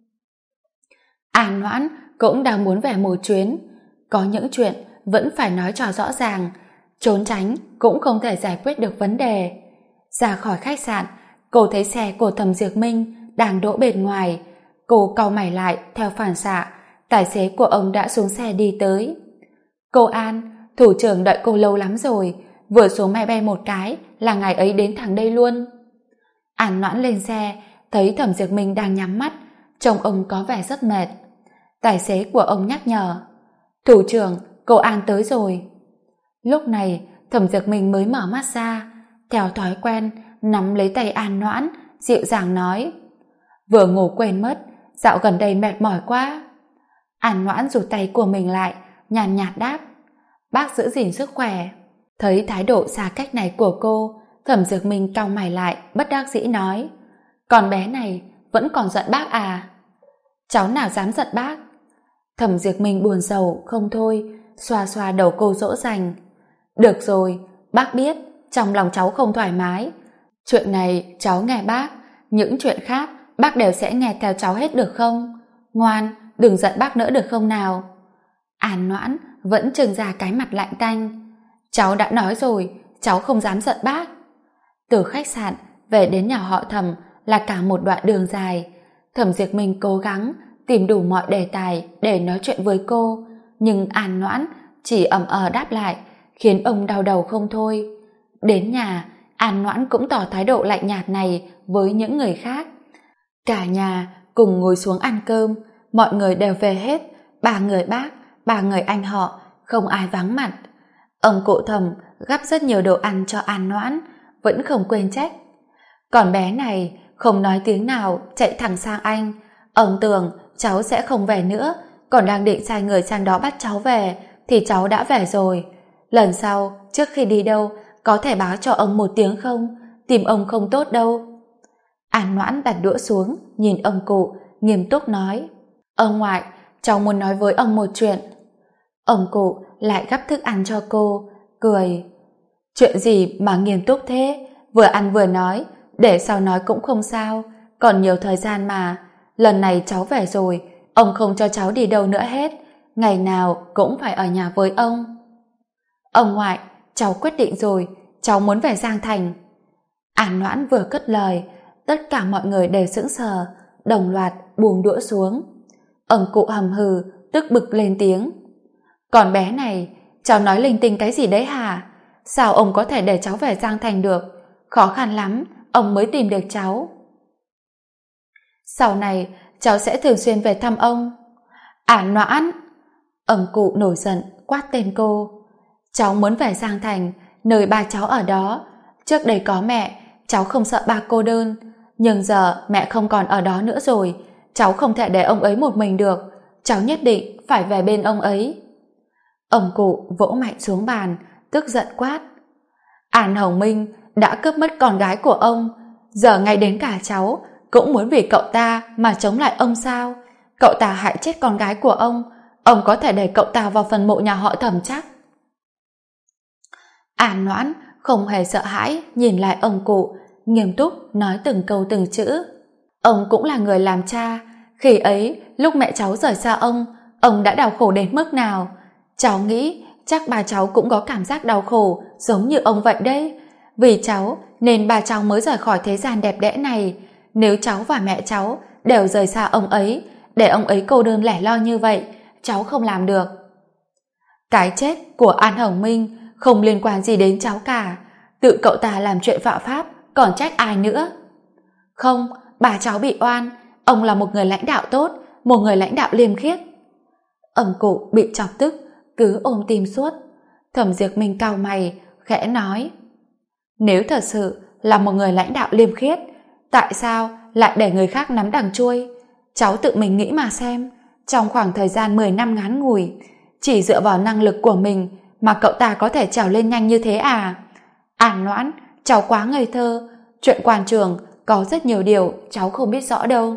An Noãn cũng đang muốn về một chuyến. Có những chuyện vẫn phải nói cho rõ ràng, trốn tránh cũng không thể giải quyết được vấn đề. Ra khỏi khách sạn, cô thấy xe của Thẩm Diệp Minh đang đỗ bên ngoài. Cô cau mày lại theo phản xạ, tài xế của ông đã xuống xe đi tới. Cô An, thủ trưởng đợi cô lâu lắm rồi, vừa xuống máy bay một cái là ngài ấy đến thẳng đây luôn. An Noãn lên xe, thấy Thẩm Diệp Minh đang nhắm mắt, trông ông có vẻ rất mệt. Tài xế của ông nhắc nhở, thủ trưởng, cô An tới rồi. Lúc này Thẩm Diệp Minh mới mở mắt ra, theo thói quen nắm lấy tay An Noãn, dịu dàng nói, vừa ngủ quên mất, dạo gần đây mệt mỏi quá. An Noãn rụt tay của mình lại, nhàn nhạt đáp, bác giữ gìn sức khỏe. Thấy thái độ xa cách này của cô, Thẩm Diệp Minh cau mày lại, bất đắc dĩ nói, con bé này vẫn còn giận bác à? Cháu nào dám giận bác? Thẩm Diệp Minh buồn rầu không thôi, xoa xoa đầu cô dỗ dành. Được rồi, bác biết trong lòng cháu không thoải mái. Chuyện này cháu nghe bác, những chuyện khác bác đều sẽ nghe theo cháu hết được không? Ngoan, đừng giận bác nữa được không nào? An Noãn vẫn trừng ra cái mặt lạnh tanh. Cháu đã nói rồi, cháu không dám giận bác. Từ khách sạn về đến nhà họ Thẩm là cả một đoạn đường dài. Thẩm Diệp Minh cố gắng tìm đủ mọi đề tài để nói chuyện với cô, nhưng An Noãn chỉ ậm ờ đáp lại, khiến ông đau đầu không thôi. Đến nhà, An Noãn cũng tỏ thái độ lạnh nhạt này với những người khác. Cả nhà cùng ngồi xuống ăn cơm, mọi người đều về hết, 3 người bác, 3 người anh họ, không ai vắng mặt. Ông cụ Thẩm gắp rất nhiều đồ ăn cho An Noãn, vẫn không quên trách. Còn bé này không nói tiếng nào chạy thẳng sang anh. Ông tưởng cháu sẽ không về nữa, còn đang định sai người sang đó bắt cháu về thì cháu đã về rồi. Lần sau trước khi đi đâu có thể báo cho ông một tiếng không? Tìm ông không tốt đâu. An Noãn đặt đũa xuống, nhìn ông cụ, nghiêm túc nói, ông ngoại, cháu muốn nói với ông một chuyện. Ông cụ lại gắp thức ăn cho cô, cười. Chuyện gì mà nghiêm túc thế? Vừa ăn vừa nói, để sau nói cũng không sao, còn nhiều thời gian mà. Lần này cháu về rồi, ông không cho cháu đi đâu nữa hết, ngày nào cũng phải ở nhà với ông. Ông ngoại, cháu quyết định rồi, cháu muốn về Giang Thành. An Noãn vừa cất lời, tất cả mọi người đều sững sờ, đồng loạt buông đũa xuống. Ông cụ hầm hừ, tức bực lên tiếng. Còn bé này, cháu nói linh tinh cái gì đấy hả? Sao ông có thể để cháu về Giang Thành được? Khó khăn lắm, ông mới tìm được cháu. Sau này, cháu sẽ thường xuyên về thăm ông. An Noãn! Ông cụ nổi giận, quát tên cô. Cháu muốn về Giang Thành, nơi ba cháu ở đó. Trước đây có mẹ, cháu không sợ ba cô đơn. Nhưng giờ mẹ không còn ở đó nữa rồi, cháu không thể để ông ấy một mình được. Cháu nhất định phải về bên ông ấy. Ông cụ vỗ mạnh xuống bàn, tức giận quát. An Hồng Minh đã cướp mất con gái của ông, giờ ngay đến cả cháu cũng muốn vì cậu ta mà chống lại ông sao? Cậu ta hại chết con gái của ông có thể đẩy cậu ta vào phần mộ nhà họ Thẩm chắc? An Noãn không hề sợ hãi nhìn lại ông cụ, nghiêm túc nói từng câu từng chữ. Ông cũng là người làm cha, khi ấy lúc mẹ cháu rời xa ông đã đau khổ đến mức nào? Cháu nghĩ chắc ba cháu cũng có cảm giác đau khổ giống như ông vậy đấy. Vì cháu nên ba cháu mới rời khỏi thế gian đẹp đẽ này. Nếu cháu và mẹ cháu đều rời xa ông ấy, để ông ấy cô đơn lẻ loi như vậy, cháu không làm được. Cái chết của An Hồng Minh không liên quan gì đến cháu cả. Tự cậu ta làm chuyện phạm pháp, còn trách ai nữa? Không, bà cháu bị oan. Ông là một người lãnh đạo tốt, một người lãnh đạo liêm khiết. Ông cụ bị chọc tức, cứ ôm tim suốt. Thẩm Diệp Minh cau mày, khẽ nói. Nếu thật sự là một người lãnh đạo liêm khiết, tại sao lại để người khác nắm đằng chuôi? Cháu tự mình nghĩ mà xem, trong khoảng thời gian 10 năm ngắn ngủi, chỉ dựa vào năng lực của mình mà cậu ta có thể trèo lên nhanh như thế à? An Noãn, cháu quá ngây thơ, chuyện quan trường có rất nhiều điều cháu không biết rõ đâu.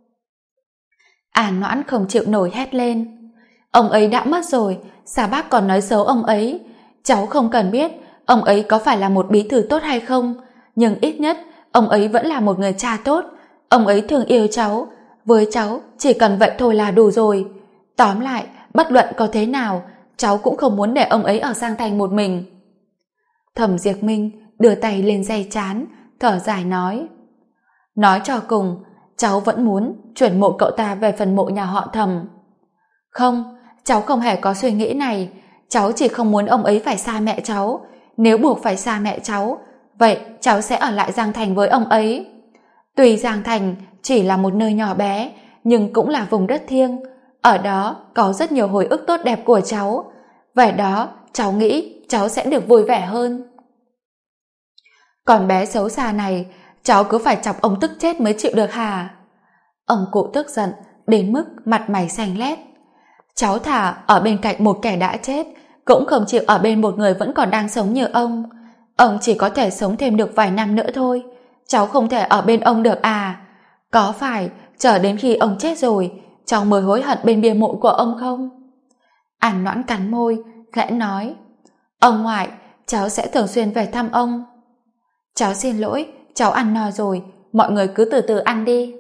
An Noãn không chịu nổi hét lên. Ông ấy đã mất rồi, sao bác còn nói xấu ông ấy? Cháu không cần biết ông ấy có phải là một bí thư tốt hay không, nhưng ít nhất ông ấy vẫn là một người cha tốt. Ông ấy thương yêu cháu, với cháu chỉ cần vậy thôi là đủ rồi. Tóm lại, bất luận có thế nào, cháu cũng không muốn để ông ấy ở Giang Thành một mình. Thẩm Diệp Minh đưa tay lên day trán, thở dài nói cho cùng, cháu vẫn muốn chuyển mộ cậu ta về phần mộ nhà họ Thẩm. Không, cháu không hề có suy nghĩ này, cháu chỉ không muốn ông ấy phải xa mẹ cháu. Nếu buộc phải xa mẹ cháu, vậy cháu sẽ ở lại Giang Thành với ông ấy. Tuy Giang Thành chỉ là một nơi nhỏ bé, nhưng cũng là vùng đất thiêng. Ở đó có rất nhiều hồi ức tốt đẹp của cháu. Về đó, cháu nghĩ cháu sẽ được vui vẻ hơn. Còn bé xấu xa này, cháu cứ phải chọc ông tức chết mới chịu được hả? Ông cụ tức giận, đến mức mặt mày xanh lét. Cháu thà ở bên cạnh một kẻ đã chết, cũng không chịu ở bên một người vẫn còn đang sống như ông. Ông chỉ có thể sống thêm được vài năm nữa thôi. Cháu không thể ở bên ông được à? Có phải chờ đến khi ông chết rồi, cháu mới hối hận bên bia mộ của ông không? An Noãn cắn môi, khẽ nói, ông ngoại, cháu sẽ thường xuyên về thăm ông. Cháu xin lỗi, cháu ăn no rồi, mọi người cứ từ từ ăn đi.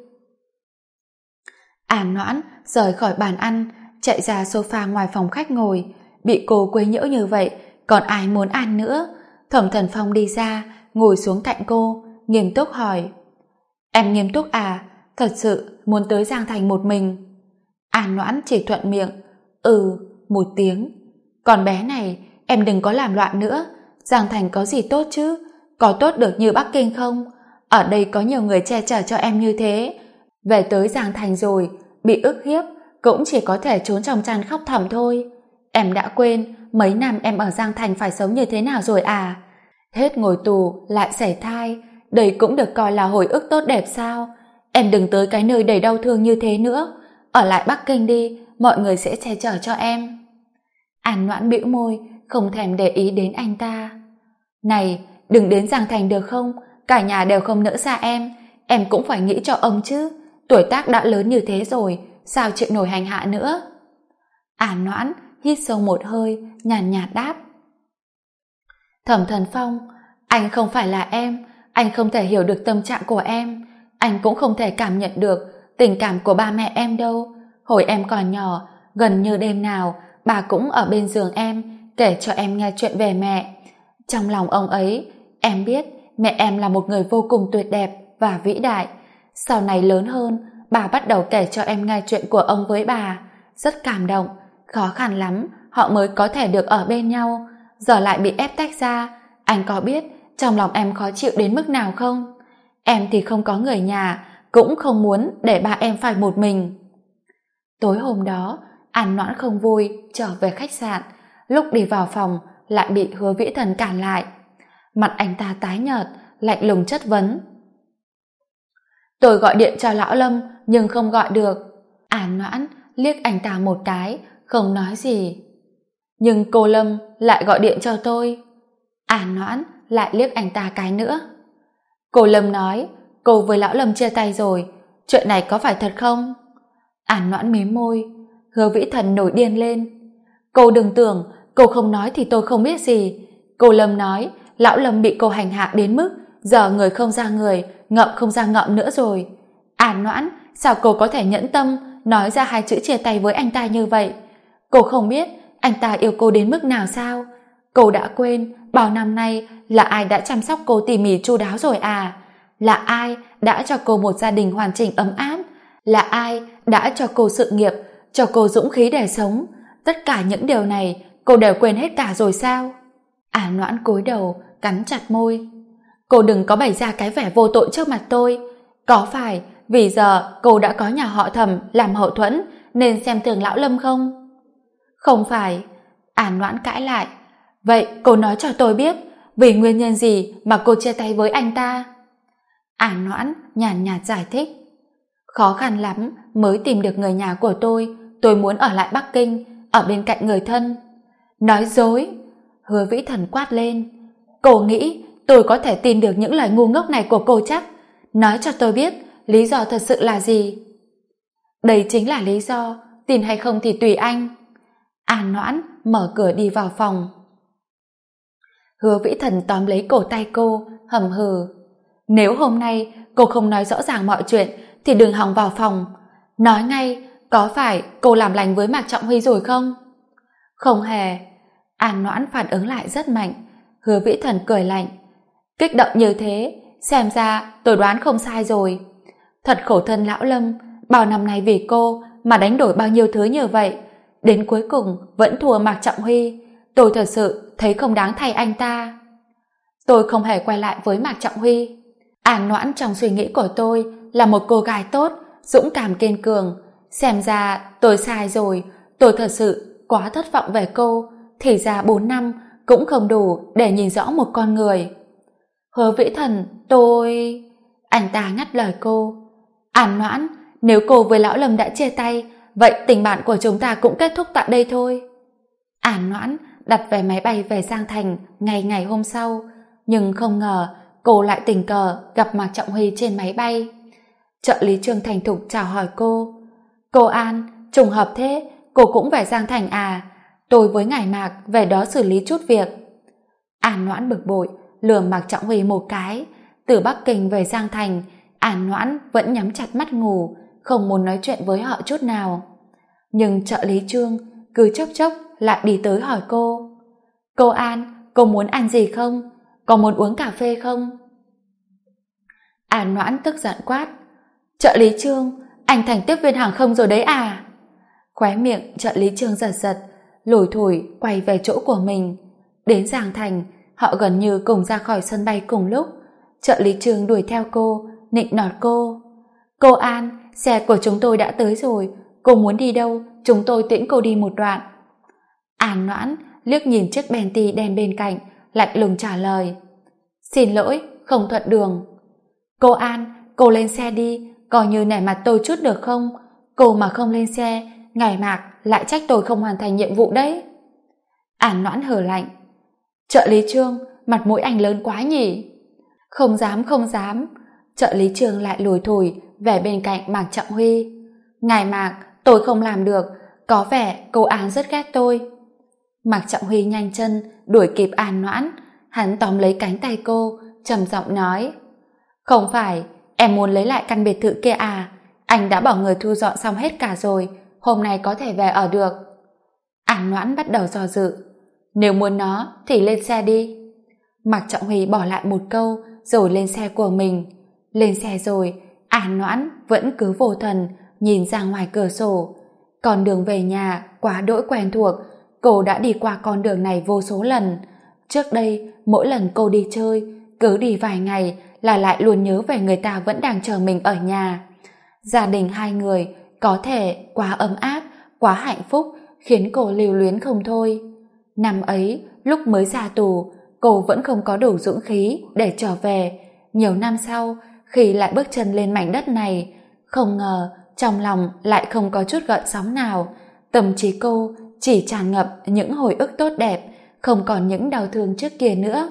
An Noãn rời khỏi bàn ăn, chạy ra sofa ngoài phòng khách ngồi. Bị cô quấy nhiễu như vậy, còn ai muốn ăn nữa? Thẩm Thần Phong đi ra, ngồi xuống cạnh cô, nghiêm túc hỏi, em nghiêm túc à? Thật sự muốn tới Giang Thành một mình? An Noãn chỉ thuận miệng, một tiếng. Còn bé này, em đừng có làm loạn nữa. Giang Thành có gì tốt chứ? Có tốt được như Bắc Kinh không? Ở đây có nhiều người che chở cho em như thế. Về tới Giang Thành rồi, bị ức hiếp, cũng chỉ có thể trốn trong chăn khóc thầm thôi. Em đã quên mấy năm em ở Giang Thành phải sống như thế nào rồi à? Hết ngồi tù lại sảy thai, đây cũng được coi là hồi ức tốt đẹp sao? Em đừng tới cái nơi đầy đau thương như thế nữa. Ở lại Bắc Kinh đi, mọi người sẽ che chở cho em. An Noãn bĩu môi, không thèm để ý đến anh ta. Này, đừng đến Giang Thành được không? Cả nhà đều không nỡ xa em cũng phải nghĩ cho ông chứ. Tuổi tác đã lớn như thế rồi, sao chịu nổi hành hạ nữa? An Noãn hít sâu một hơi, nhàn nhạt đáp. Thẩm Thần Phong, anh không phải là em, anh không thể hiểu được tâm trạng của em, anh cũng không thể cảm nhận được tình cảm của ba mẹ em đâu. Hồi em còn nhỏ, gần như đêm nào bà cũng ở bên giường em, kể cho em nghe chuyện về mẹ. Trong lòng ông ấy, em biết mẹ em là một người vô cùng tuyệt đẹp và vĩ đại. Sau này lớn hơn, bà bắt đầu kể cho em nghe chuyện của ông với bà. Rất cảm động, khó khăn lắm họ mới có thể được ở bên nhau. Giờ lại bị ép tách ra, anh có biết trong lòng em khó chịu đến mức nào không? Em thì không có người nhà, cũng không muốn để ba em phải một mình. Tối hôm đó, An Noãn không vui trở về khách sạn. Lúc đi vào phòng lại bị Hứa Vĩ Thần cản lại. Mặt anh ta tái nhợt, lạnh lùng chất vấn. Tôi gọi điện cho lão Lâm nhưng không gọi được. An Noãn liếc anh ta một cái, không nói gì. Nhưng cô Lâm lại gọi điện cho tôi. An Noãn lại liếc anh ta cái nữa. Cô Lâm nói cô với lão Lâm chia tay rồi, chuyện này có phải thật không? An Noãn mím môi. Hứa Vĩ Thần nổi điên lên. Cô đừng tưởng cô không nói thì tôi không biết gì. Cô Lâm nói lão Lâm bị cô hành hạ đến mức giờ người không ra người, ngậm không ra ngậm nữa rồi. An Noãn, sao cô có thể nhẫn tâm nói ra hai chữ chia tay với anh ta như vậy? Cô không biết anh ta yêu cô đến mức nào sao? Cô đã quên bao năm nay là ai đã chăm sóc cô tỉ mỉ chu đáo rồi à? Là ai đã cho cô một gia đình hoàn chỉnh ấm áp? Là ai đã cho cô sự nghiệp, cho cô dũng khí để sống? Tất cả những điều này cô đều quên hết cả rồi sao? An Noãn cúi đầu, cắn chặt môi. Cô đừng có bày ra cái vẻ vô tội trước mặt tôi. Có phải vì giờ cô đã có nhà họ Thẩm làm hậu thuẫn nên xem thường lão Lâm không? Không phải. An Noãn cãi lại. Vậy cô nói cho tôi biết vì nguyên nhân gì mà cô chia tay với anh ta? An Noãn nhàn nhạt giải thích. Khó khăn lắm mới tìm được người nhà của tôi muốn ở lại Bắc Kinh, ở bên cạnh người thân. Nói dối! Hứa Vĩ Thần quát lên. Cô nghĩ tôi có thể tin được những lời ngu ngốc này của cô chắc? Nói cho tôi biết lý do thật sự là gì? Đây chính là lý do, tin hay không thì tùy anh. An Noãn mở cửa đi vào phòng. Hứa Vĩ Thần tóm lấy cổ tay cô, hầm hừ. Nếu hôm nay cô không nói rõ ràng mọi chuyện thì đừng hòng vào phòng. Nói ngay, có phải cô làm lành với Mạc Trọng Huy rồi không? Không hề. An Noãn phản ứng lại rất mạnh. Hứa Vĩ Thần cười lạnh. Kích động như thế, xem ra tôi đoán không sai rồi. Thật khổ thân lão Lâm, bao năm nay vì cô mà đánh đổi bao nhiêu thứ như vậy, đến cuối cùng vẫn thua Mạc Trọng Huy. Tôi thật sự thấy không đáng thay anh ta. Tôi không hề quay lại với Mạc Trọng Huy. An Noãn trong suy nghĩ của tôi là một cô gái tốt, dũng cảm kiên cường. Xem ra tôi sai rồi, tôi thật sự quá thất vọng về cô. Thì ra 4 năm cũng không đủ để nhìn rõ một con người. Hứa Vĩ Thần, tôi... Anh ta ngắt lời cô. An Noãn, nếu cô với lão Lâm đã chia tay, vậy tình bạn của chúng ta cũng kết thúc tại đây thôi. An Noãn đặt vé máy bay về Giang Thành ngày hôm sau, nhưng không ngờ cô lại tình cờ gặp Mạc Trọng Huy trên máy bay. Trợ lý Trương thành thục chào hỏi cô. Cô An, trùng hợp thế, cô cũng về Giang Thành à? Tôi với ngài Mạc về đó xử lý chút việc. An Noãn bực bội lừa Mạc Trọng Huy một cái. Từ Bắc Kinh về Giang Thành, An Noãn vẫn nhắm chặt mắt ngủ, không muốn nói chuyện với họ chút nào. Nhưng trợ lý Trương cứ chốc chốc lại đi tới hỏi cô. Cô An, cô muốn ăn gì không? Có muốn uống cà phê không? An Noãn tức giận quát. Trợ lý Trương, anh thành tiếp viên hàng không rồi đấy à? Khóe miệng trợ lý Trương giật giật, lủi thủi quay về chỗ của mình. Đến Giang Thành, họ gần như cùng ra khỏi sân bay cùng lúc. Trợ lý Trương đuổi theo cô, nịnh nọt cô. Cô An, xe của chúng tôi đã tới rồi, cô muốn đi đâu, chúng tôi tiễn cô đi một đoạn. An Noãn liếc nhìn chiếc Bentley đen bên cạnh, lạnh lùng trả lời. Xin lỗi, không thuận đường. Cô An, cô lên xe đi, coi như nể mặt tôi chút được không? Cô mà không lên xe, ngài Mạc lại trách tôi không hoàn thành nhiệm vụ đấy. An Noãn hừ lạnh. Trợ lý Trương, mặt mũi anh lớn quá nhỉ? Không dám, không dám. Trợ lý Trương lại lùi thủi về bên cạnh Mạc Trọng Huy. Ngài Mạc, tôi không làm được, có vẻ cô An rất ghét tôi. Mạc Trọng Huy nhanh chân đuổi kịp An Noãn, hắn tóm lấy cánh tay cô, trầm giọng nói. Không phải, em muốn lấy lại căn biệt thự kia à? Anh đã bảo người thu dọn xong hết cả rồi, hôm nay có thể về ở được. An Noãn bắt đầu do dự. Nếu muốn nó thì lên xe đi. Mạc Trọng Huy bỏ lại một câu rồi lên xe của mình. Lên xe rồi, An Noãn vẫn cứ vô thần nhìn ra ngoài cửa sổ. Con đường về nhà quá đỗi quen thuộc, cô đã đi qua con đường này vô số lần. Trước đây, mỗi lần cô đi chơi, cứ đi vài ngày là lại luôn nhớ về người ta vẫn đang chờ mình ở nhà. Gia đình hai người có thể quá ấm áp, quá hạnh phúc, khiến cô lưu luyến không thôi. Năm ấy, lúc mới ra tù, cô vẫn không có đủ dũng khí để trở về. Nhiều năm sau, khi lại bước chân lên mảnh đất này, không ngờ trong lòng lại không có chút gợn sóng nào. Tâm trí cô chỉ tràn ngập những hồi ức tốt đẹp, không còn những đau thương trước kia nữa.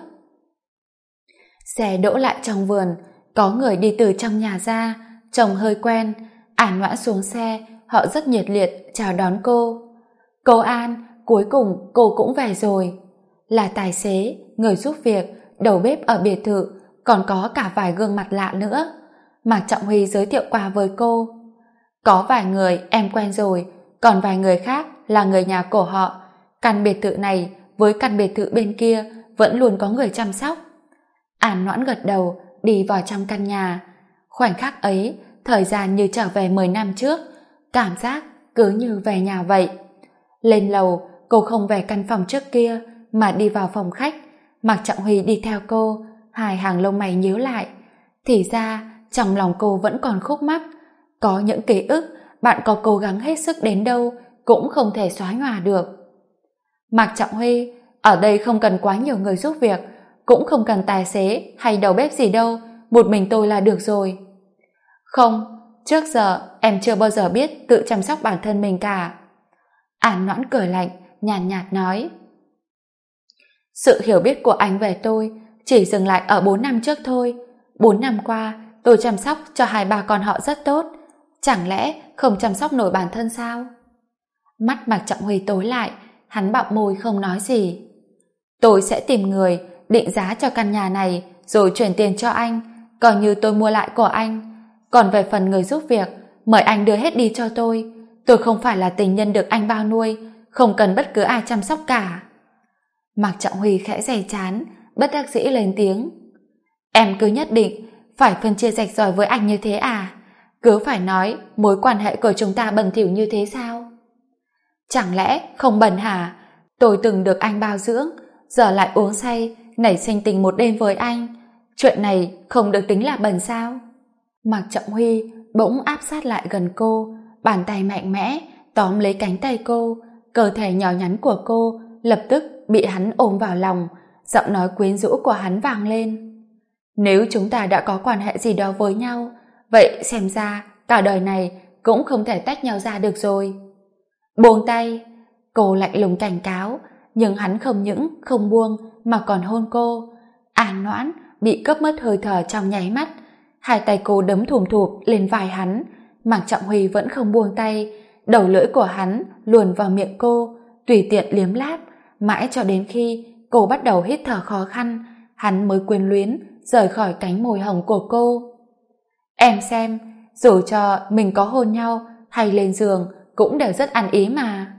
Xe đỗ lại trong vườn, có người đi từ trong nhà ra, trông hơi quen. An Noãn xuống xe, họ rất nhiệt liệt chào đón cô. Cô An, cuối cùng cô cũng về rồi. Là tài xế, người giúp việc, đầu bếp ở biệt thự, còn có cả vài gương mặt lạ nữa. Mạc Trọng Huy giới thiệu qua với cô. Có vài người em quen rồi, còn vài người khác là người nhà của họ. Căn biệt thự này với căn biệt thự bên kia vẫn luôn có người chăm sóc. An Noãn gật đầu, đi vào trong căn nhà. Khoảnh khắc ấy, thời gian như trở về 10 năm trước, cảm giác cứ như về nhà vậy. Lên lầu, cô không về căn phòng trước kia, mà đi vào phòng khách. Mạc Trọng Huy đi theo cô, hai hàng lông mày nhíu lại. Thì ra, trong lòng cô vẫn còn khúc mắc. Có những ký ức, bạn có cố gắng hết sức đến đâu, cũng không thể xóa nhòa được. Mạc Trọng Huy, ở đây không cần quá nhiều người giúp việc, cũng không cần tài xế hay đầu bếp gì đâu, một mình tôi là được rồi. Không, trước giờ em chưa bao giờ biết tự chăm sóc bản thân mình cả. An Noãn cười lạnh, nhàn nhạt nói. Sự hiểu biết của anh về tôi chỉ dừng lại ở 4 năm trước thôi. 4 năm qua, tôi chăm sóc cho hai ba con họ rất tốt. Chẳng lẽ không chăm sóc nổi bản thân sao? Mắt Mạc Trọng Huy tối lại, hắn bặm môi không nói gì. Tôi sẽ tìm người định giá cho căn nhà này rồi chuyển tiền cho anh, coi như tôi mua lại của anh. Còn về phần người giúp việc, mời anh đưa hết đi cho tôi. Tôi không phải là tình nhân được anh bao nuôi, không cần bất cứ ai chăm sóc cả. Mạc Trọng Huy khẽ dày chán, bất đắc dĩ lên tiếng. Em cứ nhất định phải phân chia rạch ròi với anh như thế à? Cứ phải nói mối quan hệ của chúng ta bẩn thỉu như thế sao? Chẳng lẽ không bẩn hả? Tôi từng được anh bao dưỡng, giờ lại uống say, nảy sinh tình một đêm với anh. Chuyện này không được tính là bẩn sao? Mạc Trọng Huy bỗng áp sát lại gần cô, bàn tay mạnh mẽ tóm lấy cánh tay cô, cơ thể nhỏ nhắn của cô lập tức bị hắn ôm vào lòng, giọng nói quyến rũ của hắn vang lên. Nếu chúng ta đã có quan hệ gì đó với nhau, vậy xem ra cả đời này cũng không thể tách nhau ra được rồi. Buông tay, cô lạnh lùng cảnh cáo, nhưng hắn không những không buông mà còn hôn cô. An Noãn bị cướp mất hơi thở trong nháy mắt, hai tay cô đấm thùm thụp lên vai hắn. Mạc Trọng Huy vẫn không buông tay, đầu lưỡi của hắn luồn vào miệng cô, tùy tiện liếm láp, mãi cho đến khi cô bắt đầu hít thở khó khăn, hắn mới quyến luyến rời khỏi cánh môi hồng của cô. Em xem, dù cho mình có hôn nhau hay lên giường cũng đều rất ăn ý mà.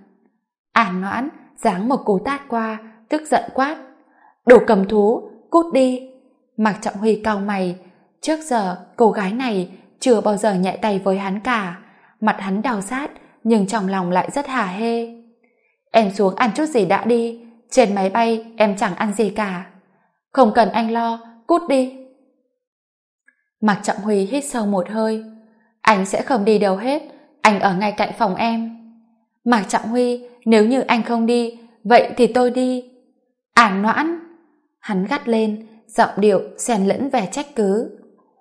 An Noãn giáng một cú tát qua, tức giận quát. Đồ cầm thú, cút đi. Mạc Trọng Huy cau mày, trước giờ cô gái này chưa bao giờ nhẹ tay với hắn cả. Mặt hắn đau sát, nhưng trong lòng lại rất hả hê. Em xuống ăn chút gì đã đi, trên máy bay em chẳng ăn gì cả. Không cần anh lo, cút đi. Mạc Trọng Huy hít sâu một hơi. Anh sẽ không đi đâu hết, anh ở ngay cạnh phòng em. Mạc Trọng Huy, nếu như anh không đi, vậy thì tôi đi. An Noãn, hắn gắt lên, giọng điệu xen lẫn vẻ trách cứ.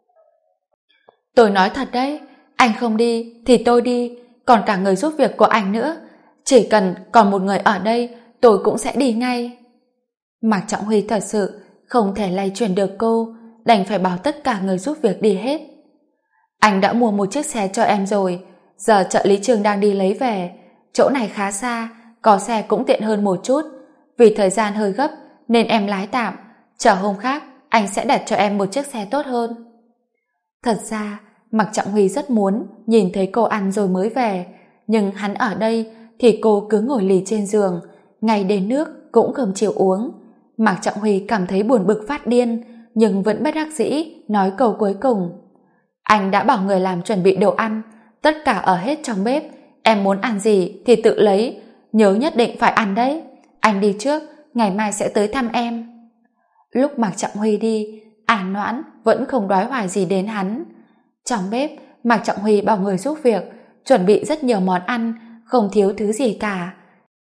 Tôi nói thật đấy, anh không đi thì tôi đi, còn cả người giúp việc của anh nữa. Chỉ cần còn một người ở đây, tôi cũng sẽ đi ngay. Mạc Trọng Huy thật sự không thể lay chuyển được cô, đành phải bảo tất cả người giúp việc đi hết. Anh đã mua một chiếc xe cho em rồi, giờ trợ lý Trương đang đi lấy về. Chỗ này khá xa, có xe cũng tiện hơn một chút. Vì thời gian hơi gấp nên em lái tạm, chờ hôm khác anh sẽ đặt cho em một chiếc xe tốt hơn. Thật ra Mạc Trọng Huy rất muốn nhìn thấy cô ăn rồi mới về, nhưng hắn ở đây thì cô cứ ngồi lì trên giường, ngay đến nước cũng không chịu uống. Mạc Trọng Huy cảm thấy buồn bực phát điên, nhưng vẫn bất đắc dĩ nói câu cuối cùng. Anh đã bảo người làm chuẩn bị đồ ăn, tất cả ở hết trong bếp, em muốn ăn gì thì tự lấy, nhớ nhất định phải ăn đấy. Anh đi trước, ngày mai sẽ tới thăm em. Lúc Mạc Trọng Huy đi, An Noãn vẫn không đói hoài gì đến hắn. Trong bếp, Mạc Trọng Huy bảo người giúp việc chuẩn bị rất nhiều món ăn, không thiếu thứ gì cả.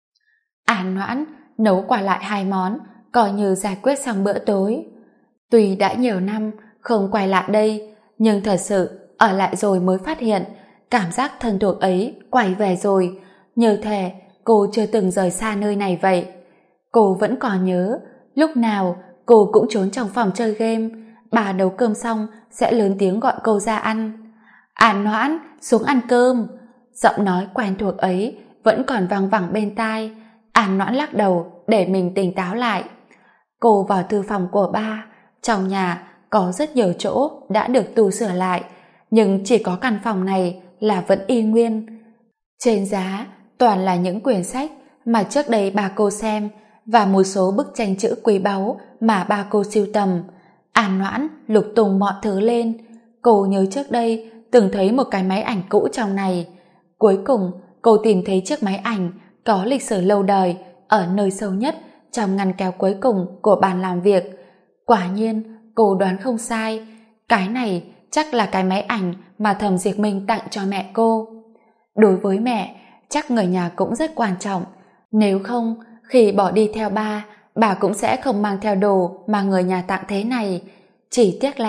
An Noãn nấu quả lại 2 món, coi như giải quyết xong bữa tối. Tuy đã nhiều năm không quay lại đây, nhưng thật sự ở lại rồi mới phát hiện cảm giác thân thuộc ấy quay về rồi, như thể cô chưa từng rời xa nơi này vậy. Cô vẫn còn nhớ, lúc nào cô cũng trốn trong phòng chơi game, bà nấu cơm xong sẽ lớn tiếng gọi cô ra ăn. An Noãn, xuống ăn cơm. Giọng nói quen thuộc ấy vẫn còn vang vẳng bên tai. An Noãn lắc đầu để mình tỉnh táo lại. Cô vào thư phòng của ba. Trong nhà có rất nhiều chỗ đã được tu sửa lại, nhưng chỉ có căn phòng này là vẫn y nguyên. Trên giá toàn là những quyển sách mà trước đây ba cô xem và một số bức tranh chữ quý báu mà ba cô sưu tầm. An Noãn lục tung mọi thứ lên. Cô nhớ trước đây từng thấy một cái máy ảnh cũ trong này. Cuối cùng cô tìm thấy chiếc máy ảnh có lịch sử lâu đời ở nơi sâu nhất trong ngăn kéo cuối cùng của bàn làm việc. Quả nhiên cô đoán không sai, cái này chắc là cái máy ảnh mà Thẩm Diệt Minh tặng cho mẹ cô. Đối với mẹ, chắc người nhà cũng rất quan trọng. Nếu không, khi bỏ đi theo ba, bà cũng sẽ không mang theo đồ mà người nhà tặng thế này. Chỉ tiếc là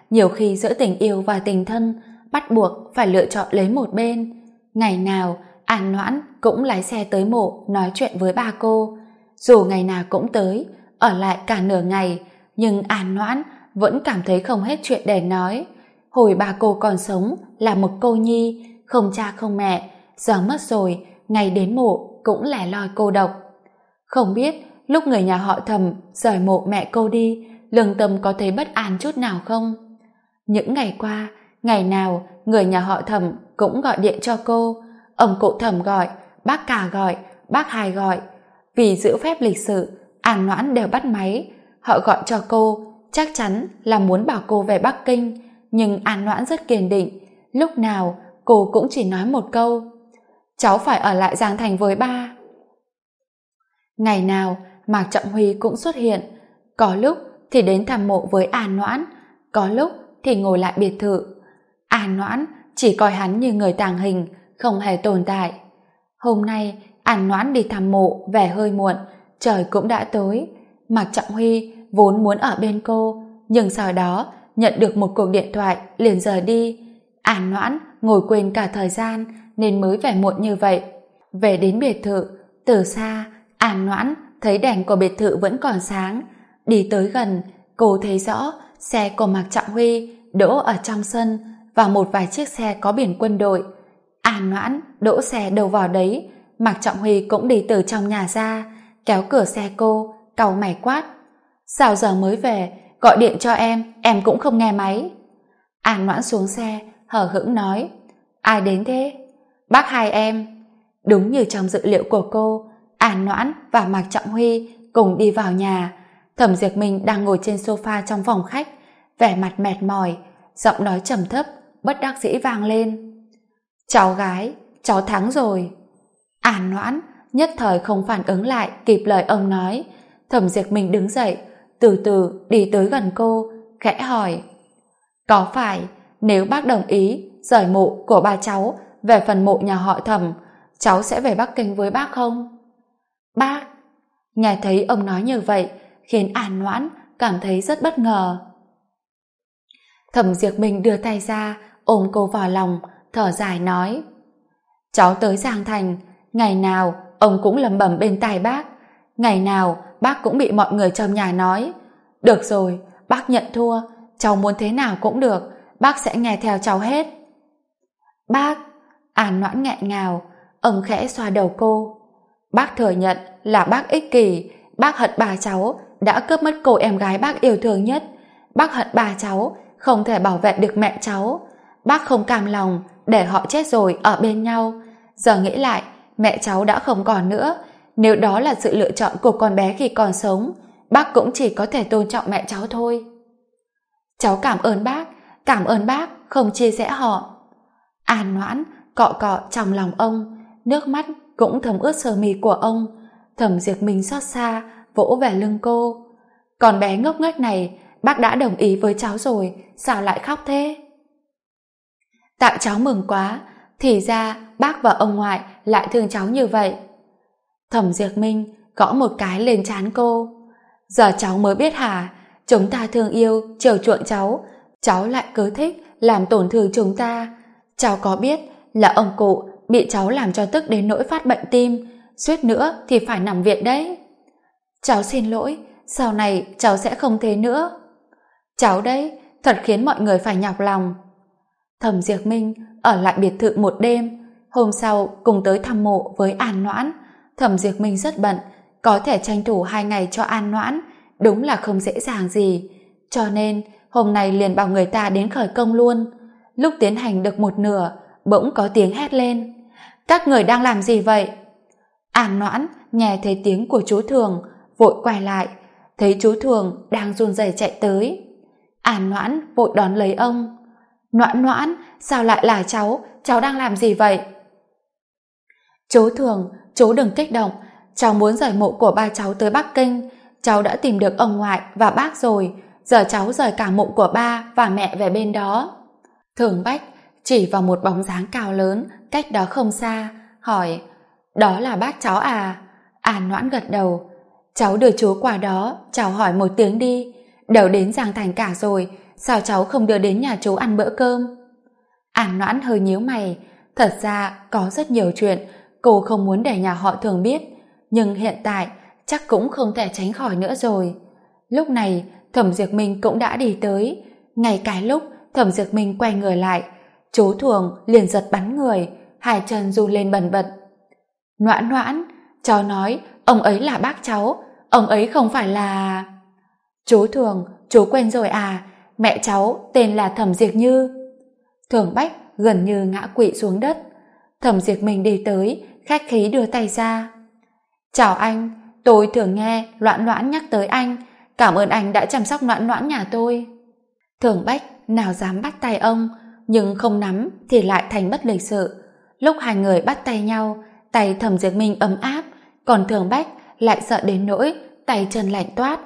nhiều khi giữa tình yêu và tình thân bắt buộc phải lựa chọn lấy một bên. Ngày nào An Noãn cũng lái xe tới mộ nói chuyện với ba cô. Dù ngày nào cũng tới, ở lại cả nửa ngày, nhưng An Noãn vẫn cảm thấy không hết chuyện để nói. Hồi ba cô còn sống là một cô nhi, không cha không mẹ, giờ mất rồi, ngày đến mộ cũng lẻ loi cô độc. Không biết lúc người nhà họ Thẩm rời mộ mẹ cô đi, lương tâm có thấy bất an chút nào không? Những ngày qua, ngày nào người nhà họ Thẩm cũng gọi điện cho cô. Ông cụ Thẩm gọi, bác cả gọi, bác hai gọi. Vì giữ phép lịch sự, An Noãn đều bắt máy. Họ gọi cho cô, chắc chắn là muốn bảo cô về Bắc Kinh, nhưng An Noãn rất kiên định. Lúc nào cô cũng chỉ nói một câu: cháu phải ở lại Giang Thành với ba. Ngày nào Mạc Trọng Huy cũng xuất hiện, có lúc thì đến thăm mộ với An Noãn, có lúc thì ngồi lại biệt thự. An Noãn chỉ coi hắn như người tàng hình, không hề tồn tại. Hôm nay An Noãn đi thăm mộ về hơi muộn, trời cũng đã tối. Mạc Trọng Huy vốn muốn ở bên cô, nhưng sau đó nhận được một cuộc điện thoại liền rời đi. An Noãn ngồi quên cả thời gian nên mới về muộn như vậy. Về đến biệt thự, từ xa An Noãn thấy đèn của biệt thự vẫn còn sáng. Đi tới gần, cô thấy rõ xe của Mạc Trọng Huy đỗ ở trong sân và một vài chiếc xe có biển quân đội. An Noãn đỗ xe đâu vào đấy. Mạc Trọng Huy cũng đi từ trong nhà ra, kéo cửa xe cô, cau mày quát: sao giờ mới về, gọi điện cho em cũng không nghe máy. An Noãn xuống xe, hờ hững nói: ai đến thế? Bác hai em. Đúng như trong dự liệu của cô, An Noãn và Mạc Trọng Huy cùng đi vào nhà. Thẩm Diệp Minh đang ngồi trên sofa trong phòng khách, vẻ mặt mệt mỏi, giọng nói trầm thấp bất đắc dĩ vang lên: cháu gái, cháu thắng rồi. An Noãn nhất thời không phản ứng lại kịp lời ông nói. Thẩm Diệp Minh đứng dậy, từ từ đi tới gần cô, khẽ hỏi: có phải nếu bác đồng ý rời mộ của ba cháu về phần mộ nhà họ Thẩm, cháu sẽ về Bắc Kinh với bác không? Bác? Nghe thấy ông nói như vậy khiến An Noãn cảm thấy rất bất ngờ. Thẩm Diệp Minh đưa tay ra ôm cô vào lòng, thở dài nói: cháu tới Giang Thành, ngày nào ông cũng lẩm bẩm bên tai bác, ngày nào bác cũng bị mọi người trong nhà nói: được rồi, bác nhận thua, cháu muốn thế nào cũng được, bác sẽ nghe theo cháu hết. Bác? An Noãn nghẹn ngào. Ông khẽ xoa đầu cô: bác thừa nhận là bác ích kỷ, bác hận bà cháu đã cướp mất cô em gái bác yêu thương nhất, bác hận bà cháu không thể bảo vệ được mẹ cháu, bác không cam lòng để họ chết rồi ở bên nhau. Giờ nghĩ lại, mẹ cháu đã không còn nữa, nếu đó là sự lựa chọn của con bé khi còn sống, bác cũng chỉ có thể tôn trọng mẹ cháu thôi. Cháu cảm ơn bác không chia rẽ họ. An Noãn cọ cọ trong lòng ông, nước mắt cũng thấm ướt sơ mi của ông. Thẩm Diệp Minh xót xa vỗ về lưng cô: con bé ngốc nghếch này, bác đã đồng ý với cháu rồi, sao lại khóc thế? Tại cháu mừng quá, thì ra bác và ông ngoại lại thương cháu như vậy. Thẩm Diệp Minh gõ một cái lên trán cô: giờ cháu mới biết hả, chúng ta thương yêu chiều chuộng cháu lại cứ thích làm tổn thương chúng ta. Cháu có biết là ông cụ bị cháu làm cho tức đến nỗi phát bệnh tim, suýt nữa thì phải nằm viện đấy. Cháu xin lỗi, sau này cháu sẽ không thế nữa. Cháu đấy, thật khiến mọi người phải nhọc lòng. Thẩm Diệp Minh ở lại biệt thự một đêm, hôm sau cùng tới thăm mộ với An Noãn. Thẩm Diệp Minh rất bận, có thể tranh thủ 2 ngày cho An Noãn đúng là không dễ dàng gì, cho nên hôm nay liền bảo người ta đến khởi công luôn. Lúc tiến hành được một nửa, bỗng có tiếng hét lên: các người đang làm gì vậy? An Noãn nghe thấy tiếng của chú Thường, vội quay lại, thấy chú Thường đang run rẩy chạy tới. An Noãn vội đón lấy ông: Noãn Noãn, sao lại là cháu đang làm gì vậy? Chú Thường, chú đừng kích động, cháu muốn rời mộ của ba cháu tới Bắc Kinh, cháu đã tìm được ông ngoại và bác rồi, giờ cháu rời cả mộ của ba và mẹ về bên đó. Thường Bách chỉ vào một bóng dáng cao lớn cách đó không xa, hỏi: đó là bác cháu à? An Noãn gật đầu: cháu đưa chú qua đó chào hỏi một tiếng đi, đều đến Giang Thành cả rồi, sao cháu không đưa đến nhà chú ăn bữa cơm? An Noãn hơi nhíu mày, thật ra có rất nhiều chuyện cô không muốn để nhà họ Thường biết, nhưng hiện tại chắc cũng không thể tránh khỏi nữa rồi. Lúc này Thẩm Diệp Minh cũng đã đi tới, ngay cái lúc Thẩm Diệp Minh quay người lại, chú Thường liền giật bắn người, hai chân run lên bần bật. Noãn Noãn, cháu nói ông ấy là bác cháu, ông ấy không phải là... Chú Thường, chú quên rồi à, mẹ cháu tên là Thẩm Diệp Như. Thường Bách gần như ngã quỵ xuống đất. Thẩm Diệp Minh đi tới, khách khí đưa tay ra. Chào anh, tôi thường nghe Loãn Loãn nhắc tới anh, cảm ơn anh đã chăm sóc Loãn Loãn nhà tôi. Thường Bách nào dám bắt tay ông, nhưng không nắm thì lại thành bất lịch sự. Lúc hai người bắt tay nhau, tay Thẩm Diệp Minh ấm áp, còn Thường Bách lại sợ đến nỗi tay chân lạnh toát.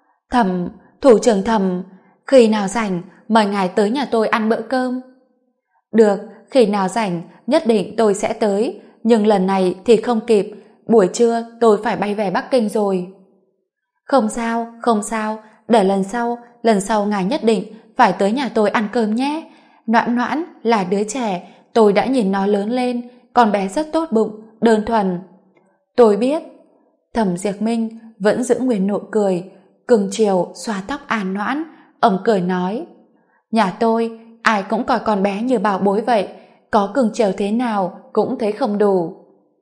Thủ trưởng Thẩm, khi nào rảnh mời ngài tới nhà tôi ăn bữa cơm. Được, khi nào rảnh nhất định tôi sẽ tới, nhưng lần này thì không kịp, buổi trưa tôi phải bay về Bắc Kinh rồi. Không sao, để lần sau ngài nhất định phải tới nhà tôi ăn cơm nhé. Noãn Noãn là đứa trẻ, tôi đã nhìn nó lớn lên, con bé rất tốt bụng, đơn thuần. Tôi biết. Thẩm Diệp Minh vẫn giữ nguyên nụ cười, cưng chiều xoa tóc An Noãn, ông cười nói: nhà tôi ai cũng coi con bé như bảo bối vậy, có cưng chiều thế nào cũng thấy không đủ.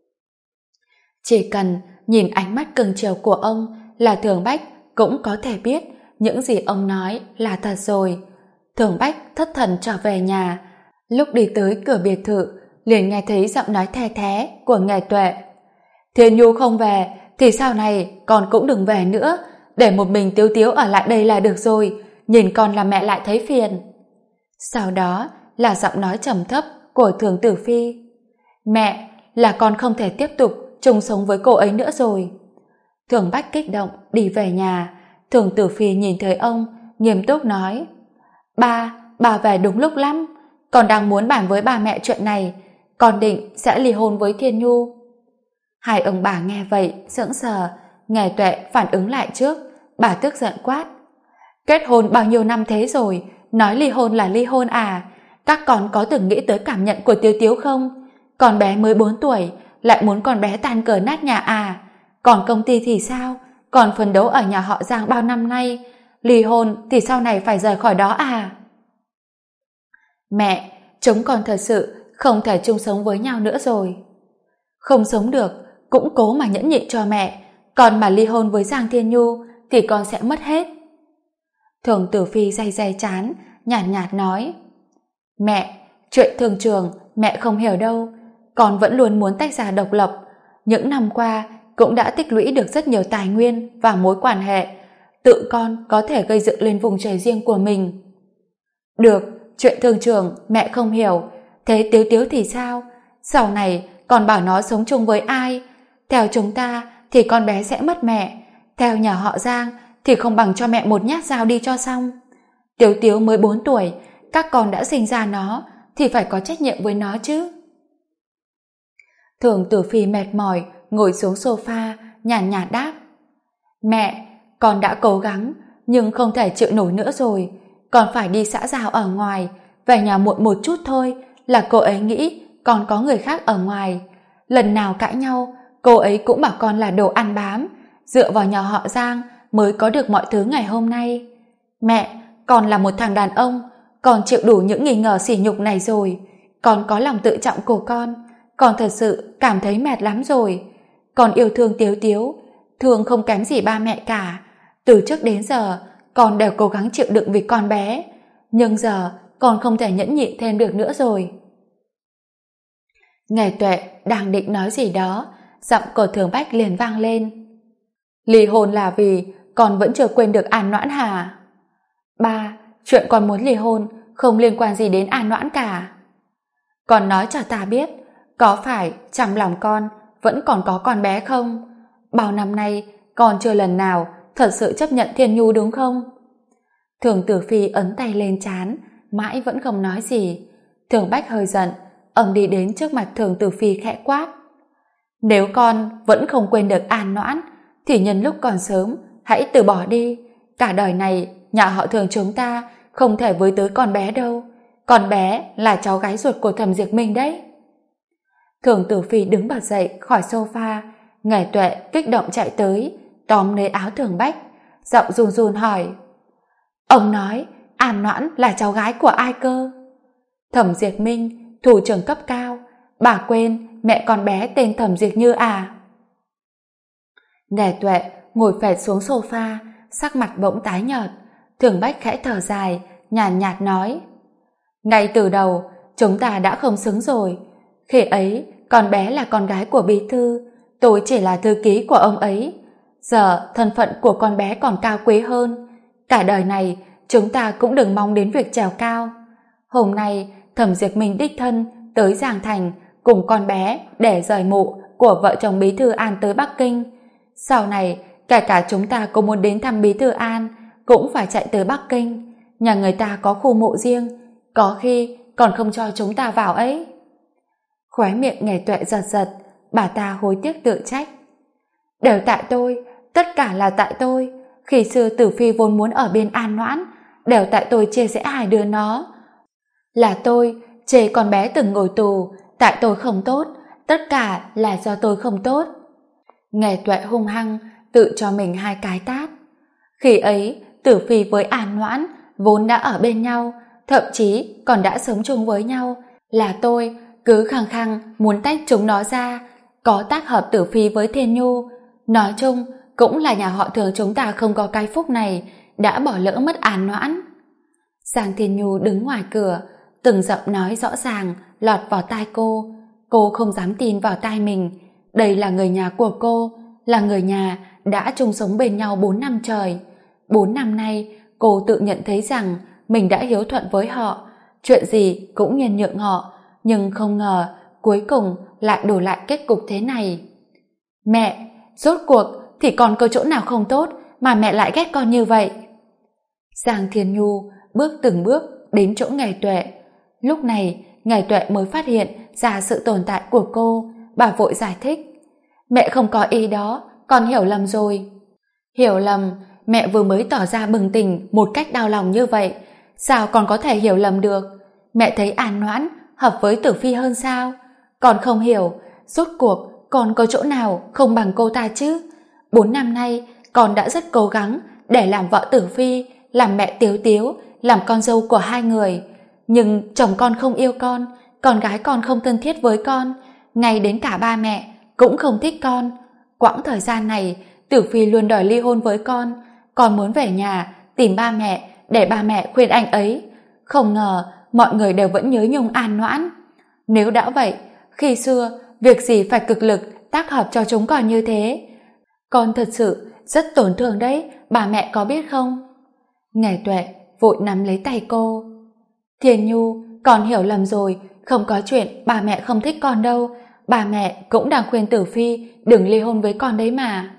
Chỉ cần nhìn ánh mắt cưng chiều của ông là Thường Bách cũng có thể biết những gì ông nói là thật rồi. Thường Bách thất thần trở về nhà, lúc đi tới cửa biệt thự liền nghe thấy giọng nói the thé của Nghề Tuệ. Thiên Nhu không về thì sau này con cũng đừng về nữa, để một mình Tiếu Tiếu ở lại đây là được rồi, nhìn con là mẹ lại thấy phiền. Sau đó là giọng nói trầm thấp của Thường Tử Phi. Mẹ, là con không thể tiếp tục chung sống với cô ấy nữa rồi. Thường Bách kích động đi về nhà. Thường Tử Phi nhìn thấy ông, nghiêm túc nói: Ba về đúng lúc lắm, con đang muốn bàn với ba mẹ chuyện này, con định sẽ ly hôn với Thiên Nhu. Hai ông bà nghe vậy sững sờ. Nghề Tuệ phản ứng lại trước, bà tức giận quát: kết hôn bao nhiêu năm thế rồi, nói ly hôn là ly hôn à? Các con có từng nghĩ tới cảm nhận của Tiếu Tiếu không? Con bé mới 4 tuổi lại muốn con bé tan cờ nát nhà à? Còn công ty thì sao? Còn phấn đấu ở nhà họ Giang bao năm nay, ly hôn thì sau này phải rời khỏi đó à? Mẹ, chúng con thật sự không thể chung sống với nhau nữa rồi. Không sống được cũng cố mà nhẫn nhịn cho mẹ, còn mà ly hôn với Giang Thiên Nhu thì con sẽ mất hết. Thường Tử Phi day day chán, nhàn nhạt nói: mẹ, chuyện thường trường mẹ không hiểu đâu, con vẫn luôn muốn tách ra độc lập. Những năm qua cũng đã tích lũy được rất nhiều tài nguyên và mối quan hệ, tự con có thể gây dựng lên vùng trời riêng của mình. Được, chuyện thường trường mẹ không hiểu, thế Tiếu Tiếu thì sao? Sau này con bảo nó sống chung với ai? Theo chúng ta thì con bé sẽ mất mẹ, theo nhà họ Giang thì không bằng cho mẹ một nhát dao đi cho xong. Tiếu Tiếu mới 4 tuổi, các con đã sinh ra nó thì phải có trách nhiệm với nó chứ. Thường Tử Phi mệt mỏi ngồi xuống sofa, nhàn nhạt đáp: mẹ, con đã cố gắng nhưng không thể chịu nổi nữa rồi, con phải đi xã giao ở ngoài, về nhà muộn một chút thôi là cô ấy nghĩ con có người khác ở ngoài. Lần nào cãi nhau cô ấy cũng bảo con là đồ ăn bám, dựa vào nhà họ Giang mới có được mọi thứ ngày hôm nay. Mẹ, con là một thằng đàn ông, con chịu đủ những nghi ngờ sỉ nhục này rồi, con có lòng tự trọng của con thật sự cảm thấy mệt lắm rồi. Con yêu thương Tiếu Tiếu, thương không kém gì ba mẹ cả. Từ trước đến giờ con đều cố gắng chịu đựng vì con bé, nhưng giờ con không thể nhẫn nhịn thêm được nữa rồi. Nghề Tuệ đang định nói gì đó, giọng của Thường Bách liền vang lên: ly hôn là vì con vẫn chưa quên được An Noãn hả? Ba, chuyện con muốn ly hôn không liên quan gì đến An Noãn cả. Con nói cho ta biết, có phải trong lòng con vẫn còn có con bé không? Bao năm nay con chưa lần nào thật sự chấp nhận Thiên Nhu đúng không? Thường Tử Phi ấn tay lên trán, mãi vẫn không nói gì. Thường Bách hơi giận, ông đi đến trước mặt Thường Tử Phi khẽ quát: nếu con vẫn không quên được An Noãn thì nhân lúc còn sớm hãy từ bỏ đi. Cả đời này nhà họ Thường chúng ta không thể với tới con bé đâu. Con bé là cháu gái ruột của Thẩm Diệp Minh đấy. Thường Tử Phi đứng bật dậy khỏi sofa, Ngải Tuệ kích động chạy tới, tóm lấy áo Thường Bách, giọng run run hỏi: ông nói An Noãn là cháu gái của ai cơ? Thẩm Diệp Minh, thủ trưởng cấp cao. Bà quên mẹ con bé tên Thẩm Diệp Như à? Ngải Tuệ ngồi phệt xuống sofa, sắc mặt bỗng tái nhợt. Thường Bách khẽ thở dài, nhàn nhạt nói: ngay từ đầu chúng ta đã không xứng rồi. Khi ấy con bé là con gái của bí thư, tôi chỉ là thư ký của ông ấy. Giờ thân phận của con bé còn cao quý hơn. Cả đời này chúng ta cũng đừng mong đến việc trèo cao. Hôm nay Thẩm Diệp Minh đích thân tới Giang Thành cùng con bé để rời mộ của vợ chồng bí thư An tới Bắc Kinh. Sau này kể cả chúng ta có muốn đến thăm bí thư An cũng phải chạy tới Bắc Kinh. Nhà người ta có khu mộ riêng, có khi còn không cho chúng ta vào ấy. Khóe miệng Ngải Tuệ giật giật, bà ta hối tiếc tự trách: đều tại tôi, tất cả là tại tôi. Khi xưa Tử Phi vốn muốn ở bên An Noãn, đều tại tôi chia rẽ hai đứa nó. Là tôi chê con bé từng ngồi tù, tại tôi không tốt, tất cả là do tôi không tốt. Ngải Tuệ hung hăng tự cho mình hai cái tát. Khi ấy Tử Phi với An Noãn vốn đã ở bên nhau, thậm chí còn đã sống chung với nhau. Là tôi cứ khăng khăng muốn tách chúng nó ra, có tác hợp Tử Phi với Thiên Nhu. Nói chung cũng là nhà họ Thường chúng ta không có cái phúc này, đã bỏ lỡ mất An Noãn. Giang Thiên Nhu đứng ngoài cửa, từng giọng nói rõ ràng lọt vào tai cô. Cô không dám tin vào tai mình. Đây là người nhà của cô, là người nhà đã chung sống bên nhau 4 năm trời. 4 năm nay cô tự nhận thấy rằng mình đã hiếu thuận với họ, chuyện gì cũng nhân nhượng họ, nhưng không ngờ cuối cùng lại đổi lại kết cục thế này. Mẹ, rốt cuộc thì con có chỗ nào không tốt mà mẹ lại ghét con như vậy? Giang Thiên Nhu bước từng bước đến chỗ Ngải Tuệ. Lúc này Ngải Tuệ mới phát hiện ra sự tồn tại của cô. Bà vội giải thích: mẹ không có ý đó, con hiểu lầm rồi. Hiểu lầm? Mẹ vừa mới tỏ ra bừng tỉnh một cách đau lòng như vậy, sao con có thể hiểu lầm được? Mẹ thấy An Noãn hợp với Tử Phi hơn sao? Con không hiểu, rốt cuộc con có chỗ nào không bằng cô ta chứ? 4 năm nay con đã rất cố gắng để làm vợ Tử Phi, làm mẹ Tiếu Tiếu, làm con dâu của hai người. Nhưng chồng con không yêu con gái con không thân thiết với con, ngay đến cả ba mẹ cũng không thích con. Quãng thời gian này Tử Phi luôn đòi ly hôn với con muốn về nhà tìm ba mẹ để ba mẹ khuyên anh ấy. Không ngờ mọi người đều vẫn nhớ nhung An Noãn. Nếu đã vậy, khi xưa việc gì phải cực lực tác hợp cho chúng con như thế? Con thật sự rất tổn thương đấy, bà mẹ có biết không? Ngải Tuệ vội nắm lấy tay cô. Thiên Nhu, con hiểu lầm rồi, không có chuyện bà mẹ không thích con đâu. Bà mẹ cũng đang khuyên Tử Phi đừng ly hôn với con đấy mà.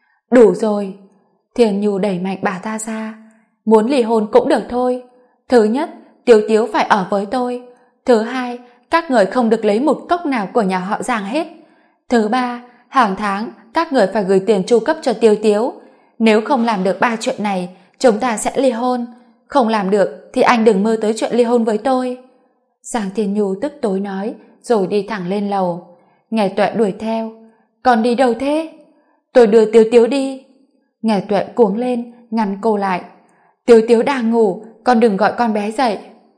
Đủ rồi. Thiên Nhu đẩy mạnh bà ta ra. Muốn ly hôn cũng được thôi. Thứ nhất, Tiếu Tiếu phải ở với tôi. Thứ hai, các người không được lấy một cốc nào của nhà họ Giang hết. Thứ ba, hàng tháng các người phải gửi tiền chu cấp cho Tiếu Tiếu. Nếu không làm được 3 chuyện này, chúng ta sẽ ly hôn. Không làm được thì anh đừng mơ tới chuyện ly hôn với tôi. Giang Thiên Nhu tức tối nói, rồi đi thẳng lên lầu. Ngải Tuệ đuổi theo. Con đi đâu thế? Tôi đưa Tiếu Tiếu đi. Ngải Tuệ cuống lên, ngăn cô lại. Tiếu Tiếu đang ngủ, con đừng gọi con bé dậy.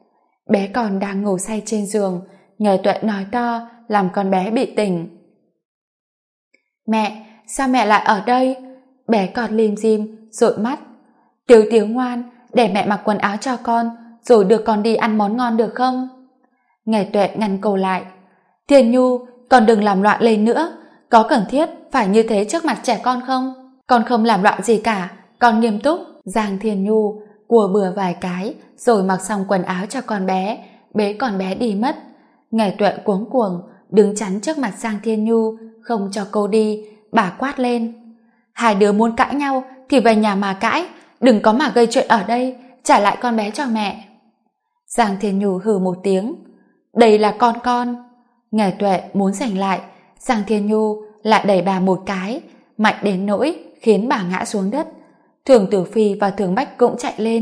Bé con đang ngủ say trên giường. Ngải Tuệ nói to, làm con bé bị tỉnh. Mẹ, sao mẹ lại ở đây? Bé con lim dim, dụi mắt. Tiếu Tiếu ngoan, để mẹ mặc quần áo cho con, rồi đưa con đi ăn món ngon được không? Ngải Tuệ ngăn cô lại. Thiên Nhu, con đừng làm loạn lên nữa. Có cần thiết phải như thế trước mặt trẻ con không? Con không làm loạn gì cả, con nghiêm túc. Giang Thiên Nhu cùa bừa vài cái, rồi mặc xong quần áo cho con bé, bế con bé đi mất. Ngải Tuệ cuống cuồng đứng chắn trước mặt Giang Thiên Nhu, không cho cô đi. Bà quát lên: hai đứa muốn cãi nhau thì về nhà mà cãi, đừng có mà gây chuyện ở đây, trả lại con bé cho mẹ. Giang Thiên Nhu hừ một tiếng. Đây là con. Ngải Tuệ muốn giành lại, Giang Thiên Nhu lại đẩy bà một cái, mạnh đến nỗi khiến bà ngã xuống đất. Thường Tử Phi và Thường Bách cũng chạy lên,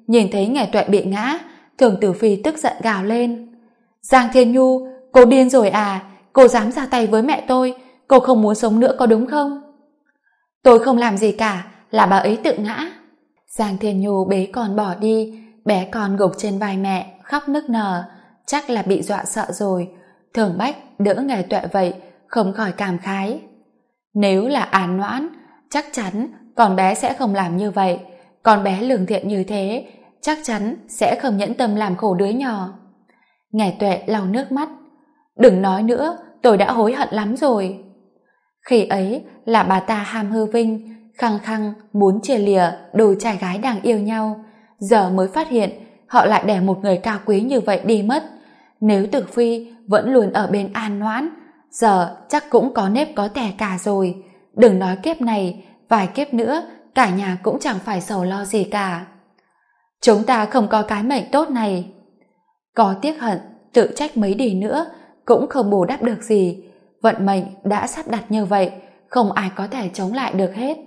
nhìn thấy Nghe Tuệ bị ngã, Thường Tử Phi tức giận gào lên. Giang Thiên Nhu, cô điên rồi à? Cô dám ra tay với mẹ tôi, cô không muốn sống nữa có đúng không? Tôi không làm gì cả, là bà ấy tự ngã. Giang Thiên Nhu bế con bỏ đi, bé con gục trên vai mẹ, khóc nức nở, chắc là bị dọa sợ rồi. Thường Bách đỡ Nghe Tuệ vậy, không khỏi cảm khái. Nếu là An Noãn, chắc chắn con bé sẽ không làm như vậy. Con bé lương thiện như thế, chắc chắn sẽ không nhẫn tâm làm khổ đứa nhỏ. Nghe Tuệ lau nước mắt. Đừng nói nữa, tôi đã hối hận lắm rồi. Khi ấy là bà ta ham hư vinh, khăng khăng muốn chia lìa đôi trai gái đang yêu nhau, giờ mới phát hiện họ lại để một người cao quý như vậy đi mất. Nếu Tử Phi vẫn luôn ở bên An Noãn, giờ chắc cũng có nếp có tẻ cả rồi. Đừng nói kiếp này, vài kiếp nữa cả nhà cũng chẳng phải sầu lo gì cả. Chúng ta không có cái mệnh tốt này. Có tiếc hận, tự trách mấy đi nữa cũng không bù đắp được gì. Vận mệnh đã sắp đặt như vậy, không ai có thể chống lại được hết.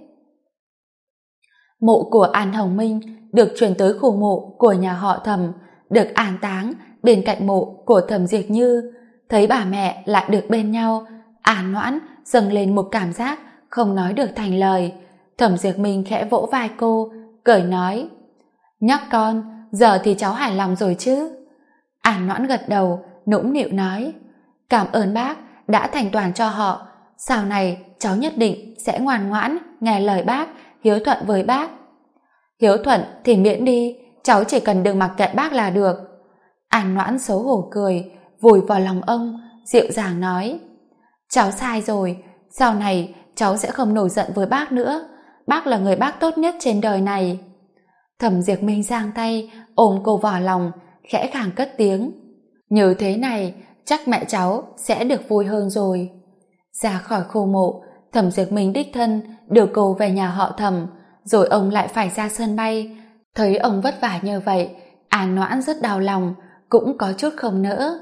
Mộ của An Hồng Minh được chuyển tới khu mộ của nhà họ Thẩm, được an táng bên cạnh mộ của Thẩm Diệt Như. Thấy bà mẹ lại được bên nhau, An Noãn dâng lên một cảm giác không nói được thành lời. Thẩm Diệt Minh khẽ vỗ vai cô, cười nói: Nhóc con, giờ thì cháu hài lòng rồi chứ? An Noãn gật đầu, nũng nịu nói: Cảm ơn bác đã thành toàn cho họ, sau này cháu nhất định sẽ ngoan ngoãn nghe lời bác, hiếu thuận với bác. Hiếu thuận thì miễn đi, cháu chỉ cần đừng mặc kệ bác là được. An Noãn xấu hổ cười, vùi vào lòng ông, dịu dàng nói: Cháu sai rồi, sau này cháu sẽ không nổi giận với bác nữa, bác là người bác tốt nhất trên đời này. Thẩm Diệt Minh giang tay ôm cô vào lòng, khẽ khàng cất tiếng: Như thế này chắc mẹ cháu sẽ được vui hơn rồi. Ra khỏi khu mộ, Thẩm Diệt Minh đích thân đưa cô về nhà họ Thẩm, rồi ông lại phải ra sân bay. Thấy ông vất vả như vậy, An Noãn rất đau lòng, cũng có chút không nỡ.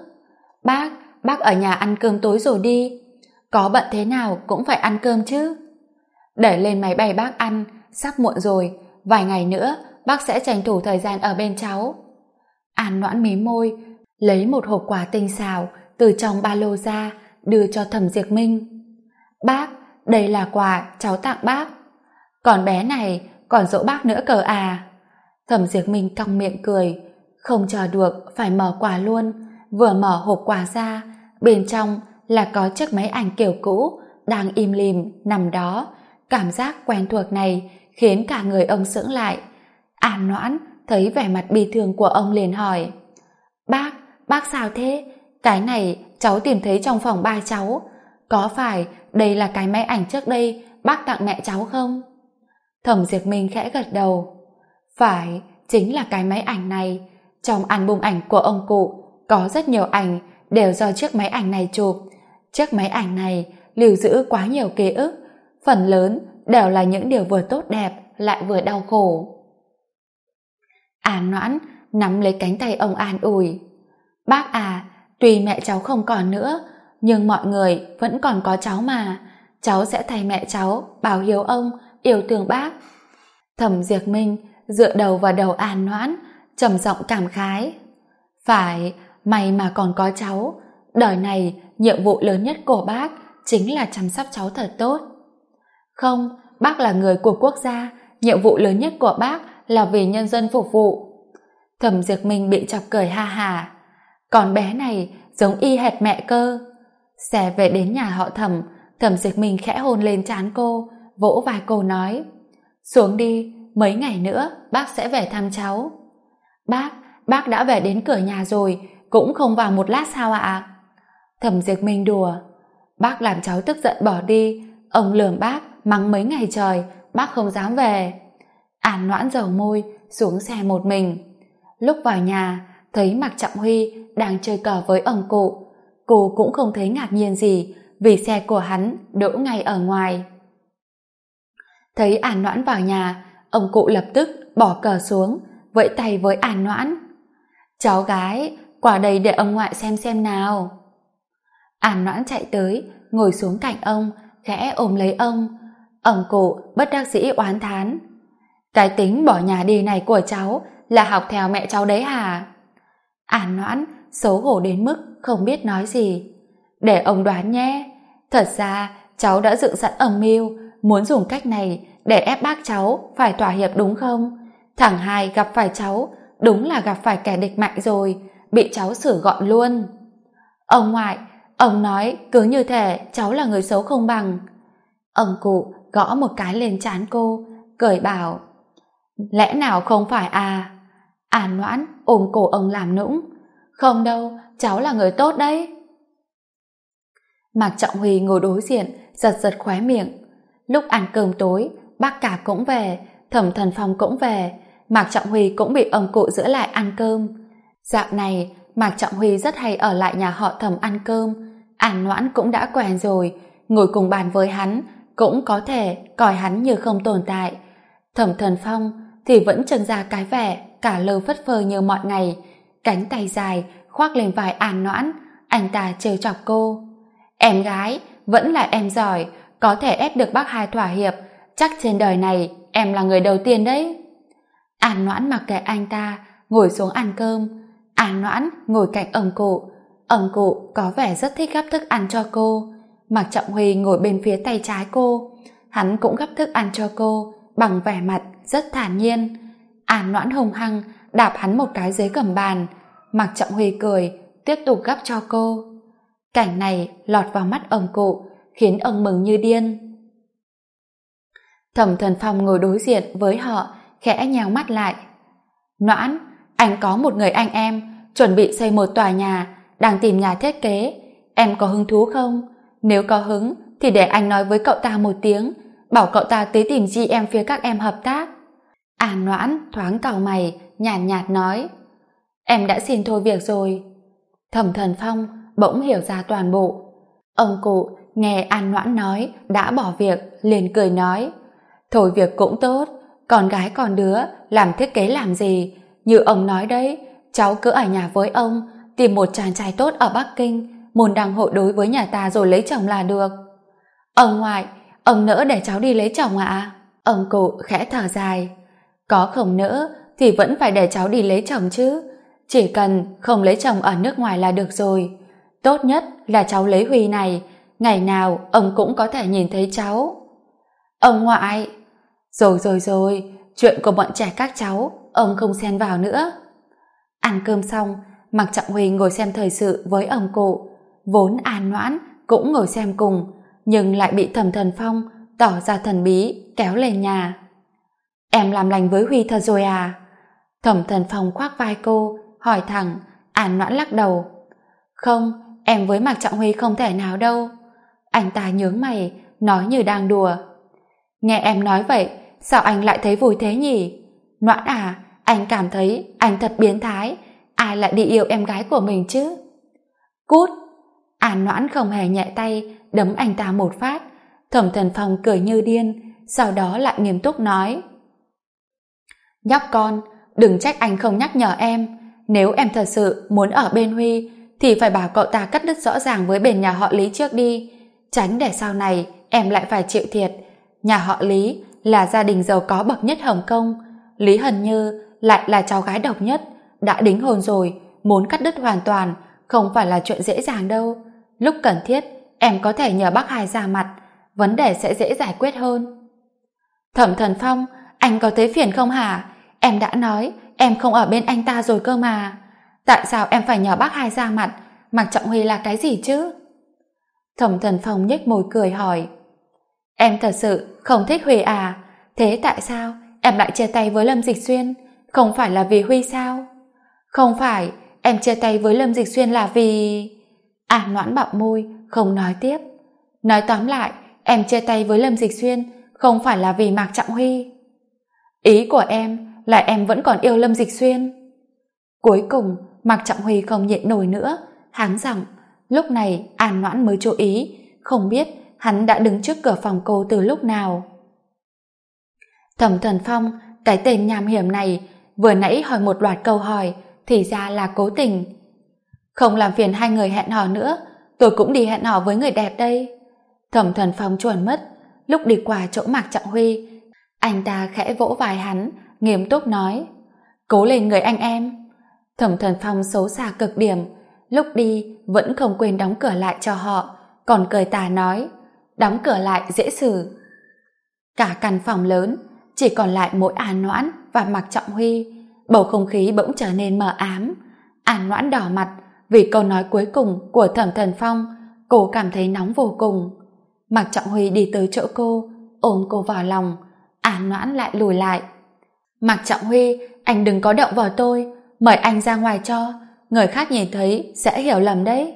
Bác ở nhà ăn cơm tối rồi đi, có bận thế nào cũng phải ăn cơm chứ. Để lên máy bay bác ăn, sắp muộn rồi, vài ngày nữa bác sẽ tranh thủ thời gian ở bên cháu. An Noãn mím môi, lấy một hộp quà tinh xảo từ trong ba lô ra, đưa cho Thẩm Diệt Minh. Bác, đây là quà cháu tặng bác. Còn bé này còn dỗ bác nữa cờ à? Thẩm Diệt Minh cong miệng cười, không chờ được phải mở quà luôn. Vừa mở hộp quà ra, bên trong là có chiếc máy ảnh kiểu cũ đang im lìm nằm đó. Cảm giác quen thuộc này khiến cả người ông sững lại. An Noãn thấy vẻ mặt bi thương của ông liền hỏi: Bác sao thế? Cái này cháu tìm thấy trong phòng ba cháu. Có phải đây là cái máy ảnh trước đây bác tặng mẹ cháu không? Thẩm Diệt Minh khẽ gật đầu. Phải, chính là cái máy ảnh này. Trong album ảnh của ông cụ có rất nhiều ảnh đều do chiếc máy ảnh này chụp. Chiếc máy ảnh này lưu giữ quá nhiều ký ức, phần lớn đều là những điều vừa tốt đẹp lại vừa đau khổ. An Noãn nắm lấy cánh tay ông an ủi: Bác à, tuy mẹ cháu không còn nữa, nhưng mọi người vẫn còn có cháu mà. Cháu sẽ thay mẹ cháu báo hiếu ông, yêu thương bác. Thẩm Diệt Minh dựa đầu vào đầu An Noãn, trầm giọng cảm khái: Phải, may mà còn có cháu. Đời này nhiệm vụ lớn nhất của bác chính là chăm sóc cháu thật tốt. Không, bác là người của quốc gia, nhiệm vụ lớn nhất của bác là vì nhân dân phục vụ. Thẩm Diệt Minh bị chọc cười ha hả. Còn bé này giống y hệt mẹ cơ. Xe về đến nhà họ Thẩm, Thẩm Diệt Minh khẽ hôn lên trán cô, vỗ vai cô nói: Xuống đi, mấy ngày nữa bác sẽ về thăm cháu. Bác đã về đến cửa nhà rồi, cũng không vào một lát sao ạ? Thẩm Diệt Minh đùa: Bác làm cháu tức giận bỏ đi, ông lườm bác mắng mấy ngày trời, bác không dám về. An Noãn dầu môi, xuống xe một mình. Lúc vào nhà, thấy Mạc Trọng Huy đang chơi cờ với ông cụ. Cô cũng không thấy ngạc nhiên gì, vì xe của hắn đỗ ngay ở ngoài. Thấy An Noãn vào nhà, ông cụ lập tức bỏ cờ xuống, vẫy tay với An Noãn: Cháu gái, qua đây để ông ngoại xem nào. An Noãn chạy tới, ngồi xuống cạnh ông, khẽ ôm lấy ông. Ông cụ bất đắc dĩ oán thán: Cái tính bỏ nhà đi này của cháu là học theo mẹ cháu đấy hả? An Noãn xấu hổ đến mức không biết nói gì. Để ông đoán nhé. Thật ra cháu đã dựng sẵn âm mưu muốn dùng cách này để ép bác cháu phải thỏa hiệp đúng không? Thằng hai gặp phải cháu đúng là gặp phải kẻ địch mạnh rồi, bị cháu xử gọn luôn. Ông ngoại, ông nói cứ như thể cháu là người xấu không bằng. Ông cụ gõ một cái lên trán cô, cười bảo: lẽ nào không phải à? An Noãn ôm cổ ông làm nũng: không đâu, cháu là người tốt đấy. Mạc Trọng Huy ngồi đối diện, giật giật khóe miệng. Lúc ăn cơm tối, bác cả cũng về, Thẩm Thần Phong cũng về, Mạc Trọng Huy cũng bị ông cụ giữ lại ăn cơm. Dạo này Mạc Trọng Huy rất hay ở lại nhà họ Thẩm ăn cơm. An Noãn cũng đã quen rồi, ngồi cùng bàn với hắn cũng có thể coi hắn như không tồn tại. Thẩm Thần Phong thì vẫn trưng ra cái vẻ cả lơ phất phơ như mọi ngày, cánh tay dài khoác lên vai An Noãn, anh ta trêu chọc cô: em gái vẫn là em giỏi, có thể ép được bác hai thỏa hiệp, chắc trên đời này em là người đầu tiên đấy. An Noãn mặc kệ anh ta, ngồi xuống ăn cơm. An Noãn ngồi cạnh ông cụ có vẻ rất thích gắp thức ăn cho cô. Mạc Trọng Huy ngồi bên phía tay trái cô, hắn cũng gắp thức ăn cho cô bằng vẻ mặt rất thản nhiên. An Noãn hung hăng đạp hắn một cái dưới gầm bàn. Mạc Trọng Huy cười tiếp tục gắp cho cô. Cảnh này lọt vào mắt ông cụ, khiến ông mừng như điên. Thẩm Thần Phong ngồi đối diện với họ, khẽ nheo mắt lại. Noãn, anh có một người anh em chuẩn bị xây một tòa nhà, đang tìm nhà thiết kế, em có hứng thú không? Nếu có hứng thì để anh nói với cậu ta một tiếng, bảo cậu ta tới tìm chị em phía các em hợp tác. An Noãn thoáng cau mày, nhàn nhạt nói: em đã xin thôi việc rồi. Thẩm Thần Phong bỗng hiểu ra toàn bộ. Ông cụ nghe An Noãn nói đã bỏ việc, liền cười nói: thôi việc cũng tốt, con gái con đứa làm thiết kế làm gì, như ông nói đấy, cháu cứ ở nhà với ông, tìm một chàng trai tốt ở Bắc Kinh, môn đăng hộ đối với nhà ta rồi lấy chồng là được. Ông ngoại, ông nỡ để cháu đi lấy chồng ạ? Ông cụ khẽ thở dài: có không nỡ thì vẫn phải để cháu đi lấy chồng chứ, chỉ cần không lấy chồng ở nước ngoài là được rồi. Tốt nhất là cháu lấy Huy này, ngày nào ông cũng có thể nhìn thấy cháu. Ông ngoại! Rồi, chuyện của bọn trẻ các cháu ông không xen vào nữa. Ăn cơm xong, Mạc Trọng Huy ngồi xem thời sự với ông cụ. Vốn An Noãn cũng ngồi xem cùng, nhưng lại bị Thẩm Thần Phong tỏ ra thần bí kéo lên nhà. Em làm lành với Huy thật rồi à? Thẩm Thần Phong khoác vai cô hỏi thẳng. An Noãn lắc đầu: không, em với Mạc Trọng Huy không thể nào đâu. Anh ta nhướng mày nói như đang đùa: nghe em nói vậy sao anh lại thấy vui thế nhỉ? Noãn à, anh cảm thấy anh thật biến thái, ai lại đi yêu em gái của mình chứ? Cút! An Noãn không hề nhẹ tay đấm anh ta một phát. Thẩm Thần Phong cười như điên, sau đó lại nghiêm túc nói: nhóc con, đừng trách anh không nhắc nhở em, nếu em thật sự muốn ở bên Huy thì phải bảo cậu ta cắt đứt rõ ràng với bên nhà họ Lý trước đi, tránh để sau này em lại phải chịu thiệt. Nhà họ Lý là gia đình giàu có bậc nhất Hồng Kông, Lý Hân Như lại là cháu gái độc nhất, đã đính hôn rồi, muốn cắt đứt hoàn toàn không phải là chuyện dễ dàng đâu. Lúc cần thiết em có thể nhờ bác hai ra mặt, vấn đề sẽ dễ giải quyết hơn. Thẩm Thần Phong, anh có thấy phiền không hả? Em đã nói em không ở bên anh ta rồi cơ mà. Tại sao em phải nhờ bác hai ra mặt? Mạc Trọng Huy là cái gì chứ? Thẩm Thần Phong nhếch môi cười hỏi: em thật sự không thích Huy à? Thế tại sao em lại chia tay với Lâm Dịch Xuyên? Không phải là vì Huy sao? Không phải, em chia tay với Lâm Dịch Xuyên là vì... An Noãn bặm môi không nói tiếp. Nói tóm lại, em chia tay với Lâm Dịch Xuyên không phải là vì Mạc Trọng Huy. Ý của em là em vẫn còn yêu Lâm Dịch Xuyên. Cuối cùng Mạc Trọng Huy không nhịn nổi nữa, háng giọng. Lúc này An Noãn mới chú ý, không biết hắn đã đứng trước cửa phòng cô từ lúc nào. Thẩm Thần Phong, cái tên nham hiểm này, vừa nãy hỏi một loạt câu hỏi thì ra là cố tình. Không làm phiền hai người hẹn hò nữa, tôi cũng đi hẹn hò với người đẹp đây. Thẩm Thần Phong chuẩn mất. Lúc đi qua chỗ Mạc Trọng Huy, Anh ta khẽ vỗ vai hắn, nghiêm túc nói: cố lên người anh em. Thẩm Thần Phong xấu xa cực điểm, lúc đi vẫn không quên đóng cửa lại cho họ, còn cười tà nói: đóng cửa lại dễ xử. Cả căn phòng lớn chỉ còn lại mỗi An Noãn và Mạc Trọng Huy. Bầu không khí bỗng trở nên mờ ám. An Noãn đỏ mặt vì câu nói cuối cùng của Thẩm Thần Phong. Cô cảm thấy nóng vô cùng. Mạc Trọng Huy đi tới chỗ cô, ôm cô vào lòng. An Noãn lại lùi lại. Mạc Trọng Huy, anh đừng có động vào tôi, mời anh ra ngoài cho, người khác nhìn thấy sẽ hiểu lầm đấy.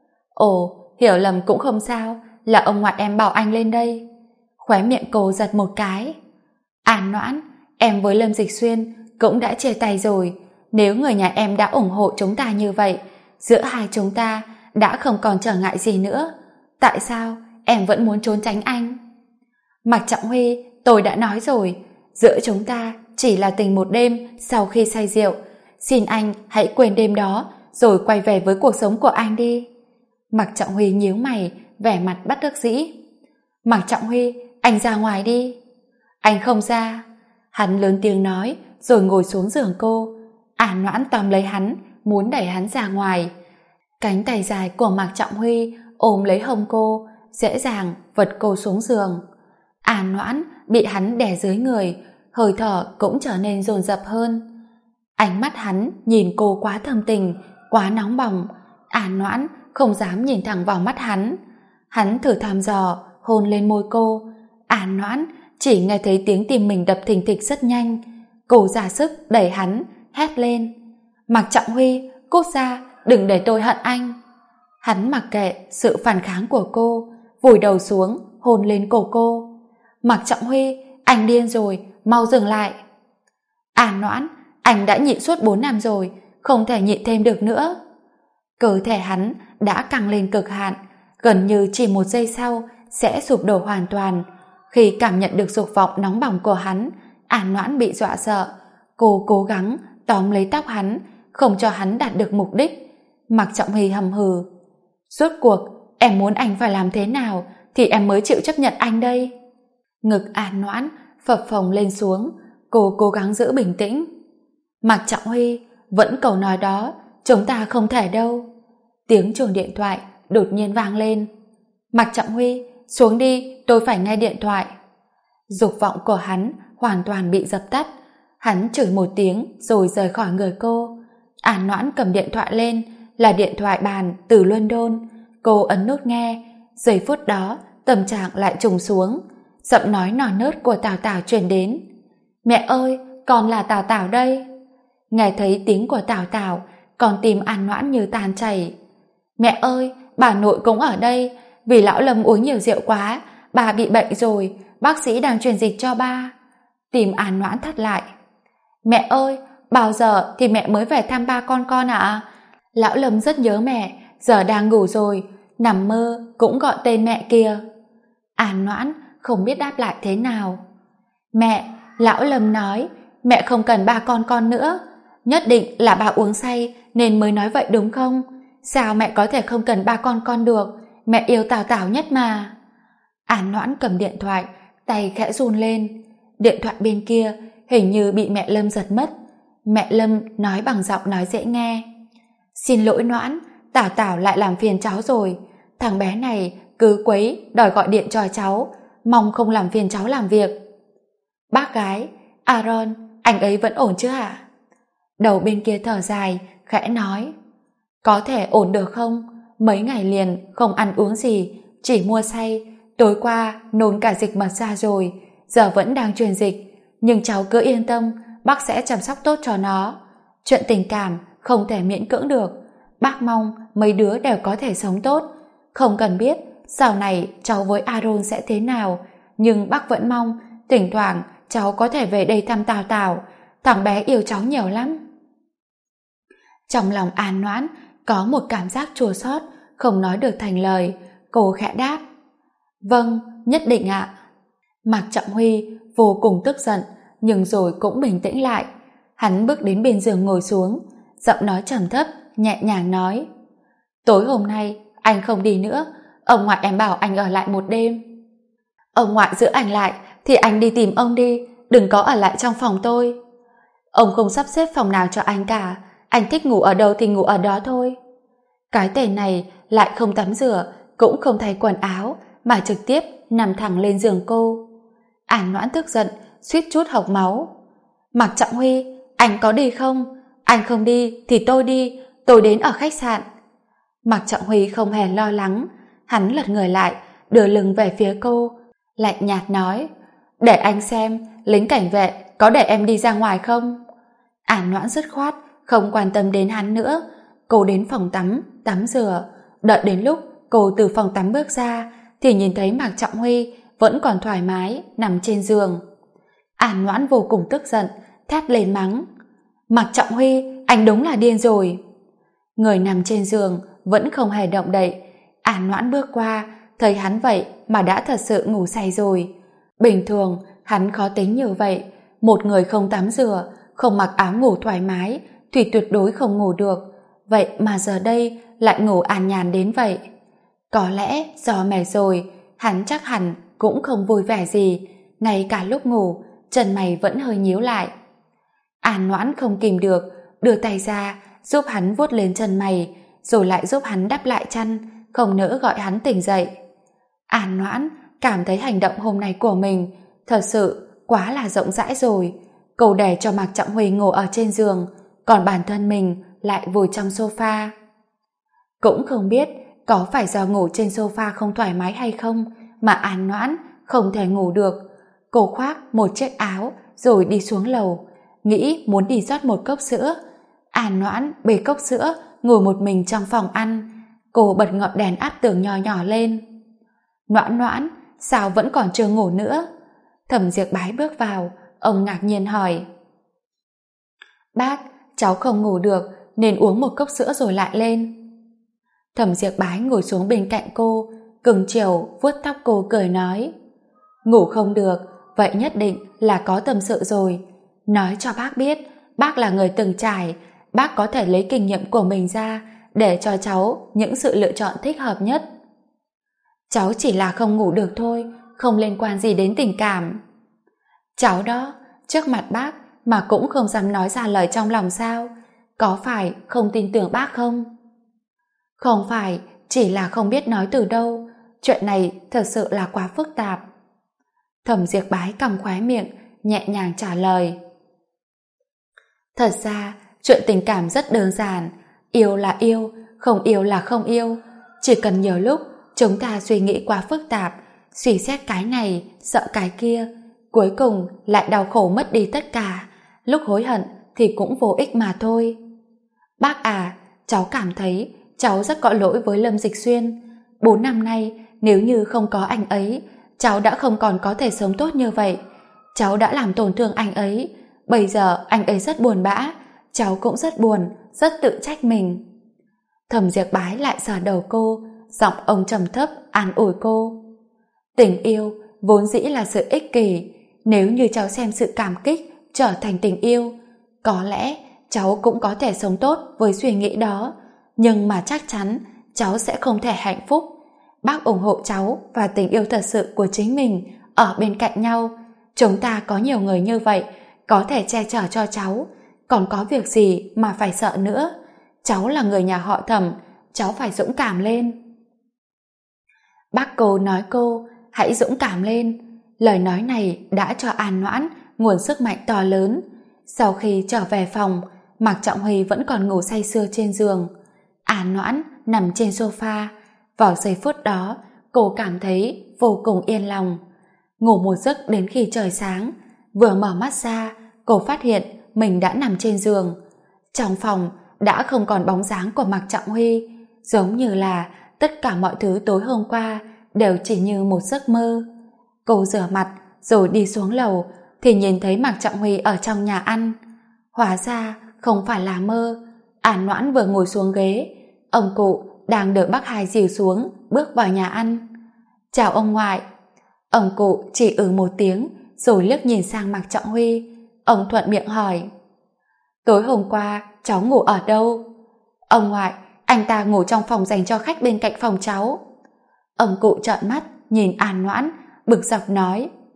Ồ, hiểu lầm cũng không sao, là ông ngoại em bảo anh lên đây. Khóe miệng cô giật một cái. An Noãn, em với Lâm Dịch Xuyên cũng đã chia tay rồi. Nếu người nhà em đã ủng hộ chúng ta như vậy, giữa hai chúng ta đã không còn trở ngại gì nữa. Tại sao em vẫn muốn trốn tránh anh? Mạc Trọng Huy, tôi đã nói rồi, giữa chúng ta chỉ là tình một đêm sau khi say rượu. Xin anh hãy quên đêm đó rồi quay về với cuộc sống của anh đi. Mạc Trọng Huy nhíu mày, vẻ mặt bất đắc dĩ. Mạc Trọng Huy, anh ra ngoài đi. Anh không ra. Hắn lớn tiếng nói rồi ngồi xuống giường cô. An Noãn tóm lấy hắn, muốn đẩy hắn ra ngoài. Cánh tay dài của Mạc Trọng Huy ôm lấy hông cô, dễ dàng vật cô xuống giường. An Noãn bị hắn đè dưới người, hơi thở cũng trở nên dồn dập hơn. Ánh mắt hắn nhìn cô quá thâm tình, quá nóng bỏng. An Noãn không dám nhìn thẳng vào mắt hắn. Hắn thử thăm dò hôn lên môi cô. An Noãn chỉ nghe thấy tiếng tim mình đập thình thịch rất nhanh. Cô ra sức đẩy hắn, hét lên: Mạc Trọng Huy, cút ra, đừng để tôi hận anh. Hắn mặc kệ sự phản kháng của cô, vùi đầu xuống hôn lên cổ cô. Mạc Trọng Huy, anh điên rồi, mau dừng lại. An Noãn, anh đã nhịn suốt 4 năm rồi, không thể nhịn thêm được nữa. Cơ thể hắn đã căng lên cực hạn, gần như chỉ một giây sau sẽ sụp đổ hoàn toàn. Khi cảm nhận được dục vọng nóng bỏng của hắn, An Noãn bị dọa sợ. Cô cố gắng tóm lấy tóc hắn, không cho hắn đạt được mục đích. Mạc Trọng Huy hầm hừ: rốt cuộc em muốn anh phải làm thế nào thì em mới chịu chấp nhận anh đây? Ngực An Noãn phập phồng lên xuống. Cô cố gắng giữ bình tĩnh. Mạc Trọng Huy, vẫn câu nói đó, chúng ta không thể đâu. Tiếng chuông điện thoại đột nhiên vang lên. Mạc Trọng Huy, xuống đi, tôi phải nghe điện thoại. Dục vọng của hắn hoàn toàn bị dập tắt. Hắn chửi một tiếng rồi rời khỏi người cô. An Noãn cầm điện thoại lên, là điện thoại bàn từ London. Cô ấn nút nghe. Giây phút đó tâm trạng lại trùng xuống. Giọng nói non nớt của Tào Tào truyền đến. Mẹ ơi, con là Tào Tào đây. Nghe thấy tiếng của Tào Tào, con tim An Noãn như tan chảy. Mẹ ơi, bà nội cũng ở đây. Vì lão Lâm uống nhiều rượu quá, bà bị bệnh rồi, bác sĩ đang truyền dịch cho ba. Tim An Noãn thắt lại. Mẹ ơi, bao giờ thì mẹ mới về thăm ba con ạ? Lão Lâm rất nhớ mẹ, giờ đang ngủ rồi, nằm mơ cũng gọi tên mẹ kia. An Noãn không biết đáp lại thế nào. Mẹ, lão Lâm nói mẹ không cần ba con nữa. Nhất định là bà uống say nên mới nói vậy đúng không? Sao mẹ có thể không cần ba con được? Mẹ yêu Tào Tào nhất mà. An Noãn cầm điện thoại, tay khẽ run lên. Điện thoại bên kia hình như bị mẹ Lâm giật mất. Mẹ Lâm nói bằng giọng nói dễ nghe. Xin lỗi Noãn, Tào Tào lại làm phiền cháu rồi. Thằng bé này cứ quấy đòi gọi điện cho cháu, mong không làm phiền cháu làm việc. Bác gái, Aaron, anh ấy vẫn ổn chứ hả? Đầu bên kia thở dài, khẽ nói. Có thể ổn được không? Mấy ngày liền không ăn uống gì, chỉ mua say. Tối qua nôn cả dịch mật ra rồi, giờ vẫn đang truyền dịch. Nhưng cháu cứ yên tâm, bác sẽ chăm sóc tốt cho nó. Chuyện tình cảm không thể miễn cưỡng được. Bác mong mấy đứa đều có thể sống tốt. Không cần biết sau này cháu với Aaron sẽ thế nào, nhưng bác vẫn mong thỉnh thoảng cháu có thể về đây thăm Tào Tào. Thằng bé yêu cháu nhiều lắm. Trong lòng An Noãn có một cảm giác chua xót không nói được thành lời. Cô khẽ đáp. Vâng, nhất định ạ. Mạc Trọng Huy vô cùng tức giận, nhưng rồi cũng bình tĩnh lại. Hắn bước đến bên giường ngồi xuống, giọng nói trầm thấp, nhẹ nhàng nói. Tối hôm nay anh không đi nữa, ông ngoại em bảo anh ở lại một đêm. Ông ngoại giữ anh lại thì anh đi tìm ông đi, đừng có ở lại trong phòng tôi. Ông không sắp xếp phòng nào cho anh cả, anh thích ngủ ở đâu thì ngủ ở đó thôi. Cái tên này lại không tắm rửa, cũng không thay quần áo, mà trực tiếp nằm thẳng lên giường cô. An Noãn tức giận, suýt chút hộc máu. Mạc Trọng Huy, anh có đi không? Anh không đi thì tôi đi, tôi đến ở khách sạn. Mạc Trọng Huy không hề lo lắng, hắn lật người lại, đưa lưng về phía cô, lạnh nhạt nói, để anh xem lính cảnh vệ có để em đi ra ngoài không. An Noãn dứt khoát không quan tâm đến hắn nữa. Cô đến phòng tắm, tắm rửa. Đợi đến lúc cô từ phòng tắm bước ra thì nhìn thấy Mạc Trọng Huy vẫn còn thoải mái nằm trên giường. An Noãn vô cùng tức giận, thét lên mắng, Mạc Trọng Huy, anh đúng là điên rồi. Người nằm trên giường vẫn không hề động đậy. An Noãn bước qua, thấy hắn vậy mà đã thật sự ngủ say rồi. Bình thường hắn khó tính như vậy, một người không tắm rửa, không mặc áo ngủ thoải mái thì tuyệt đối không ngủ được. Vậy mà giờ đây lại ngủ an nhàn đến vậy. Có lẽ do mệt rồi, hắn chắc hẳn cũng không vui vẻ gì. Ngay cả lúc ngủ, chân mày vẫn hơi nhíu lại. An Noãn không kìm được, đưa tay ra giúp hắn vuốt lên chân mày, rồi lại giúp hắn đắp lại chăn, không nỡ gọi hắn tỉnh dậy. An Noãn cảm thấy hành động hôm nay của mình thật sự quá là rộng rãi rồi. Cô để cho Mạc Trọng Huy ngủ ở trên giường, còn bản thân mình lại vùi trong sofa. Cũng không biết có phải do ngủ trên sofa không thoải mái hay không mà An Noãn không thể ngủ được. Cô khoác một chiếc áo rồi đi xuống lầu, nghĩ muốn đi rót một cốc sữa. An Noãn bê cốc sữa ngồi một mình trong phòng ăn. Cô bật ngọn đèn áp tường nhỏ nhỏ lên. Noãn Noãn, sao vẫn còn chưa ngủ nữa? Thẩm Diệp Bái bước vào, ông ngạc nhiên hỏi. Bác, cháu không ngủ được nên uống một cốc sữa rồi lại lên. Thẩm Diệp Bái ngồi xuống bên cạnh cô, cưng chiều vuốt tóc cô cười nói, ngủ không được, vậy nhất định là có tâm sự rồi. Nói cho bác biết, bác là người từng trải, bác có thể lấy kinh nghiệm của mình ra để cho cháu những sự lựa chọn thích hợp nhất. Cháu chỉ là không ngủ được thôi, không liên quan gì đến tình cảm. Cháu đó, trước mặt bác mà cũng không dám nói ra lời trong lòng sao? Có phải không tin tưởng bác không? Không phải, chỉ là không biết nói từ đâu. Chuyện này thật sự là quá phức tạp. Thẩm Diệp Bái cong khóe miệng, nhẹ nhàng trả lời. Thật ra, chuyện tình cảm rất đơn giản. Yêu là yêu, không yêu là không yêu. Chỉ cần nhiều lúc chúng ta suy nghĩ quá phức tạp, suy xét cái này, sợ cái kia, cuối cùng lại đau khổ mất đi tất cả. Lúc hối hận thì cũng vô ích mà thôi. Bác à, cháu cảm thấy cháu rất có lỗi với Lâm Dịch Xuyên. 4 năm nay, nếu như không có anh ấy, cháu đã không còn có thể sống tốt như vậy. Cháu đã làm tổn thương anh ấy. Bây giờ anh ấy rất buồn bã, cháu cũng rất buồn, rất tự trách mình. Thẩm Diệp Bái lại sờ đầu cô, giọng ông trầm thấp an ủi cô. Tình yêu vốn dĩ là sự ích kỷ. Nếu như cháu xem sự cảm kích trở thành tình yêu, có lẽ cháu cũng có thể sống tốt với suy nghĩ đó. Nhưng mà chắc chắn cháu sẽ không thể hạnh phúc. Bác ủng hộ cháu và tình yêu thật sự của chính mình ở bên cạnh nhau. Chúng ta có nhiều người như vậy, có thể che chở cho cháu. Còn có việc gì mà phải sợ nữa? Cháu là người nhà họ Thẩm, cháu phải dũng cảm lên. Bác cô nói cô hãy dũng cảm lên. Lời nói này đã cho An Noãn nguồn sức mạnh to lớn. Sau khi trở về phòng, Mạc Trọng Huy vẫn còn ngủ say sưa trên giường. An Noãn nằm trên sofa. Vào giây phút đó, cô cảm thấy vô cùng yên lòng. Ngủ một giấc đến khi trời sáng. Vừa mở mắt ra, cô phát hiện mình đã nằm trên giường. Trong phòng đã không còn bóng dáng của Mạc Trọng Huy, giống như là tất cả mọi thứ tối hôm qua đều chỉ như một giấc mơ. Cô rửa mặt rồi đi xuống lầu thì nhìn thấy Mạc Trọng Huy ở trong nhà ăn. Hóa ra không phải là mơ. An Noãn vừa ngồi xuống ghế, ông cụ đang đợi bác Hai dìu xuống bước vào nhà ăn. Chào ông ngoại. Ông cụ chỉ một tiếng rồi liếc nhìn sang Mạc Trọng Huy. Ông thuận miệng hỏi, tối hôm qua cháu ngủ ở đâu? Ông ngoại, anh ta ngủ trong phòng dành cho khách bên cạnh phòng cháu. Ông cụ trợn mắt nhìn An Noãn, bực dọc nói,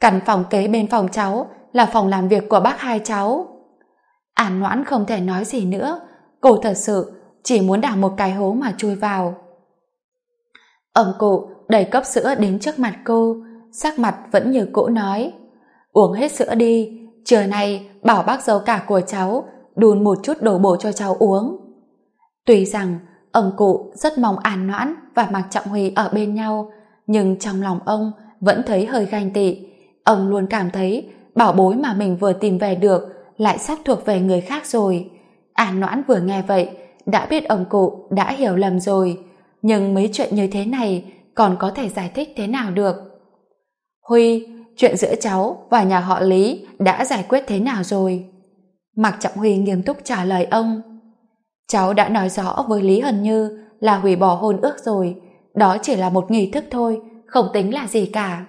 Căn phòng kế bên phòng cháu là phòng làm việc của bác hai cháu. An Noãn không thể nói gì nữa, cô thật sự chỉ muốn đào một cái hố mà chui vào. Ông cụ đẩy cốc sữa đến trước mặt cô, sắc mặt vẫn như cũ nói: uống hết sữa đi, trưa nay bảo bác dâu cả của cháu đun một chút đồ bổ cho cháu uống. Tuy rằng ông cụ rất mong An Noãn và Mạc Trọng Huy ở bên nhau, nhưng trong lòng ông vẫn thấy hơi ganh tị. Ông luôn cảm thấy bảo bối mà mình vừa tìm về được lại sắp thuộc về người khác rồi. An Noãn vừa nghe vậy đã biết ông cụ đã hiểu lầm rồi, nhưng mấy chuyện như thế này còn có thể giải thích thế nào được. Huy, chuyện giữa cháu và nhà họ Lý đã giải quyết thế nào rồi? Mạc Trọng Huy nghiêm túc trả lời ông. Cháu đã nói rõ với Lý Hân Như là hủy bỏ hôn ước rồi, đó chỉ là một nghi thức thôi, không tính là gì cả.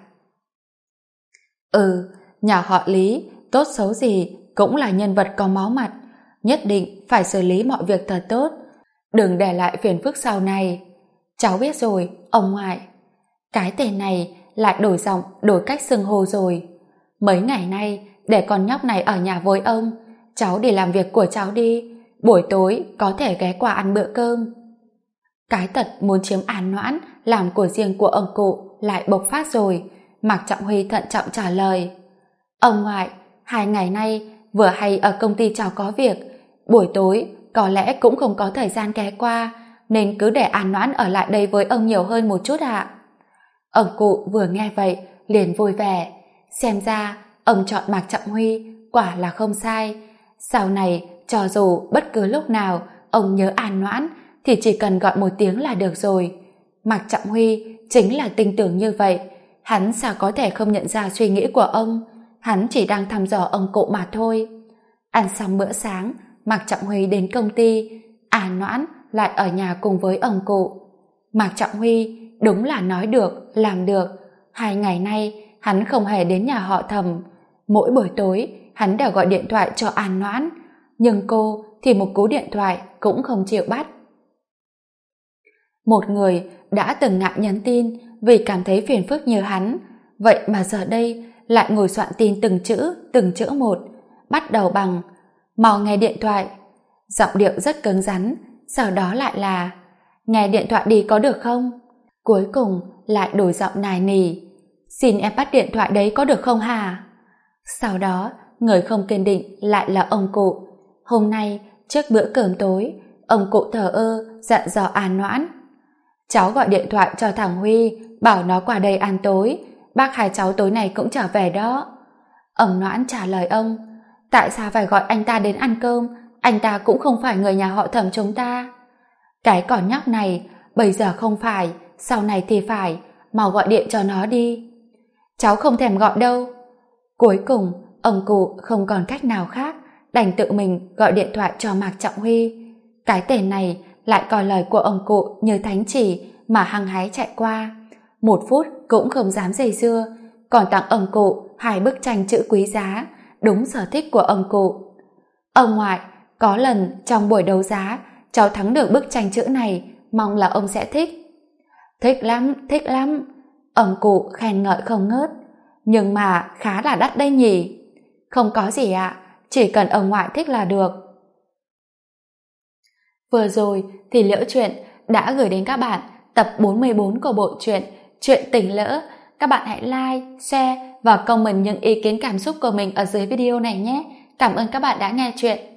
Nhà họ Lý tốt xấu gì cũng là nhân vật có máu mặt, nhất định phải xử lý mọi việc thật tốt, đừng để lại phiền phức sau này. Cháu biết rồi, ông ngoại. Cái tên này lại đổi giọng, đổi cách xưng hô rồi. Mấy ngày nay để con nhóc này ở nhà với ông, cháu đi làm việc của cháu đi, buổi tối có thể ghé qua ăn bữa cơm. Cái tật muốn chiếm An Noãn làm của riêng của ông cụ lại bộc phát rồi. Mạc Trọng Huy thận trọng trả lời: ông ngoại, 2 ngày nay vừa hay ở công ty cháu có việc, buổi tối có lẽ cũng không có thời gian ghé qua, nên cứ để An Noãn ở lại đây với ông nhiều hơn một chút ạ. Ông cụ vừa nghe vậy liền vui vẻ, xem ra ông chọn Mạc Trọng Huy quả là không sai. Sau này cho dù bất cứ lúc nào ông nhớ An Noãn thì chỉ cần gọi một tiếng là được rồi. Mạc Trọng Huy chính là tin tưởng như vậy, hắn sao có thể không nhận ra suy nghĩ của ông, hắn chỉ đang thăm dò ông cụ mà thôi. Ăn xong bữa sáng, Mạc Trọng Huy đến công ty, An Noãn lại ở nhà cùng với ông cụ. Mạc Trọng Huy đúng là nói được, làm được. 2 ngày nay hắn không hề đến nhà họ Thẩm. Mỗi buổi tối hắn đều gọi điện thoại cho An Noãn, nhưng cô thì một cú điện thoại cũng không chịu bắt. Một người đã từng ngại nhắn tin vì cảm thấy phiền phức như hắn, vậy mà giờ đây lại ngồi soạn tin từng chữ một, bắt đầu bằng "mau nghe điện thoại", giọng điệu rất cứng rắn, sau đó lại là "nghe điện thoại đi có được không", cuối cùng lại đổi giọng nài nỉ "xin em bắt điện thoại đấy có được không hả". Sau đó người không kiên định lại là ông cụ. Hôm nay trước bữa cơm tối, ông cụ thờ ơ dặn dò An Noãn: cháu gọi điện thoại cho thằng Huy bảo nó qua đây ăn tối, bác hai cháu tối nay cũng trở về đó. Ông Noãn trả lời ông: tại sao phải gọi anh ta đến ăn cơm, anh ta cũng không phải người nhà họ Thẩm chúng ta. Cái con nhóc này bây giờ không phải, sau này thì phải, mau gọi điện cho nó đi. Cháu không thèm gọi đâu. Cuối cùng ông cụ không còn cách nào khác, đành tự mình gọi điện thoại cho Mạc Trọng Huy. Cái tên này lại coi lời của ông cụ như thánh chỉ mà hăng hái chạy qua, 1 phút cũng không dám dây dưa, còn tặng ông cụ 2 bức tranh chữ quý giá, đúng sở thích của ông cụ. Ông ngoại, có lần trong buổi đấu giá cháu thắng được bức tranh chữ này, mong là ông sẽ thích. Thích lắm, thích lắm. Ông cụ khen ngợi không ngớt. Nhưng mà khá là đắt đây nhỉ? Không có gì ạ, chỉ cần ông ngoại thích là được. Vừa rồi thì Liễu Chuyện đã gửi đến các bạn tập 44 của bộ truyện Chuyện Tình Lỡ. Các bạn hãy like, share và comment những ý kiến cảm xúc của mình ở dưới video này nhé. Cảm ơn các bạn đã nghe chuyện.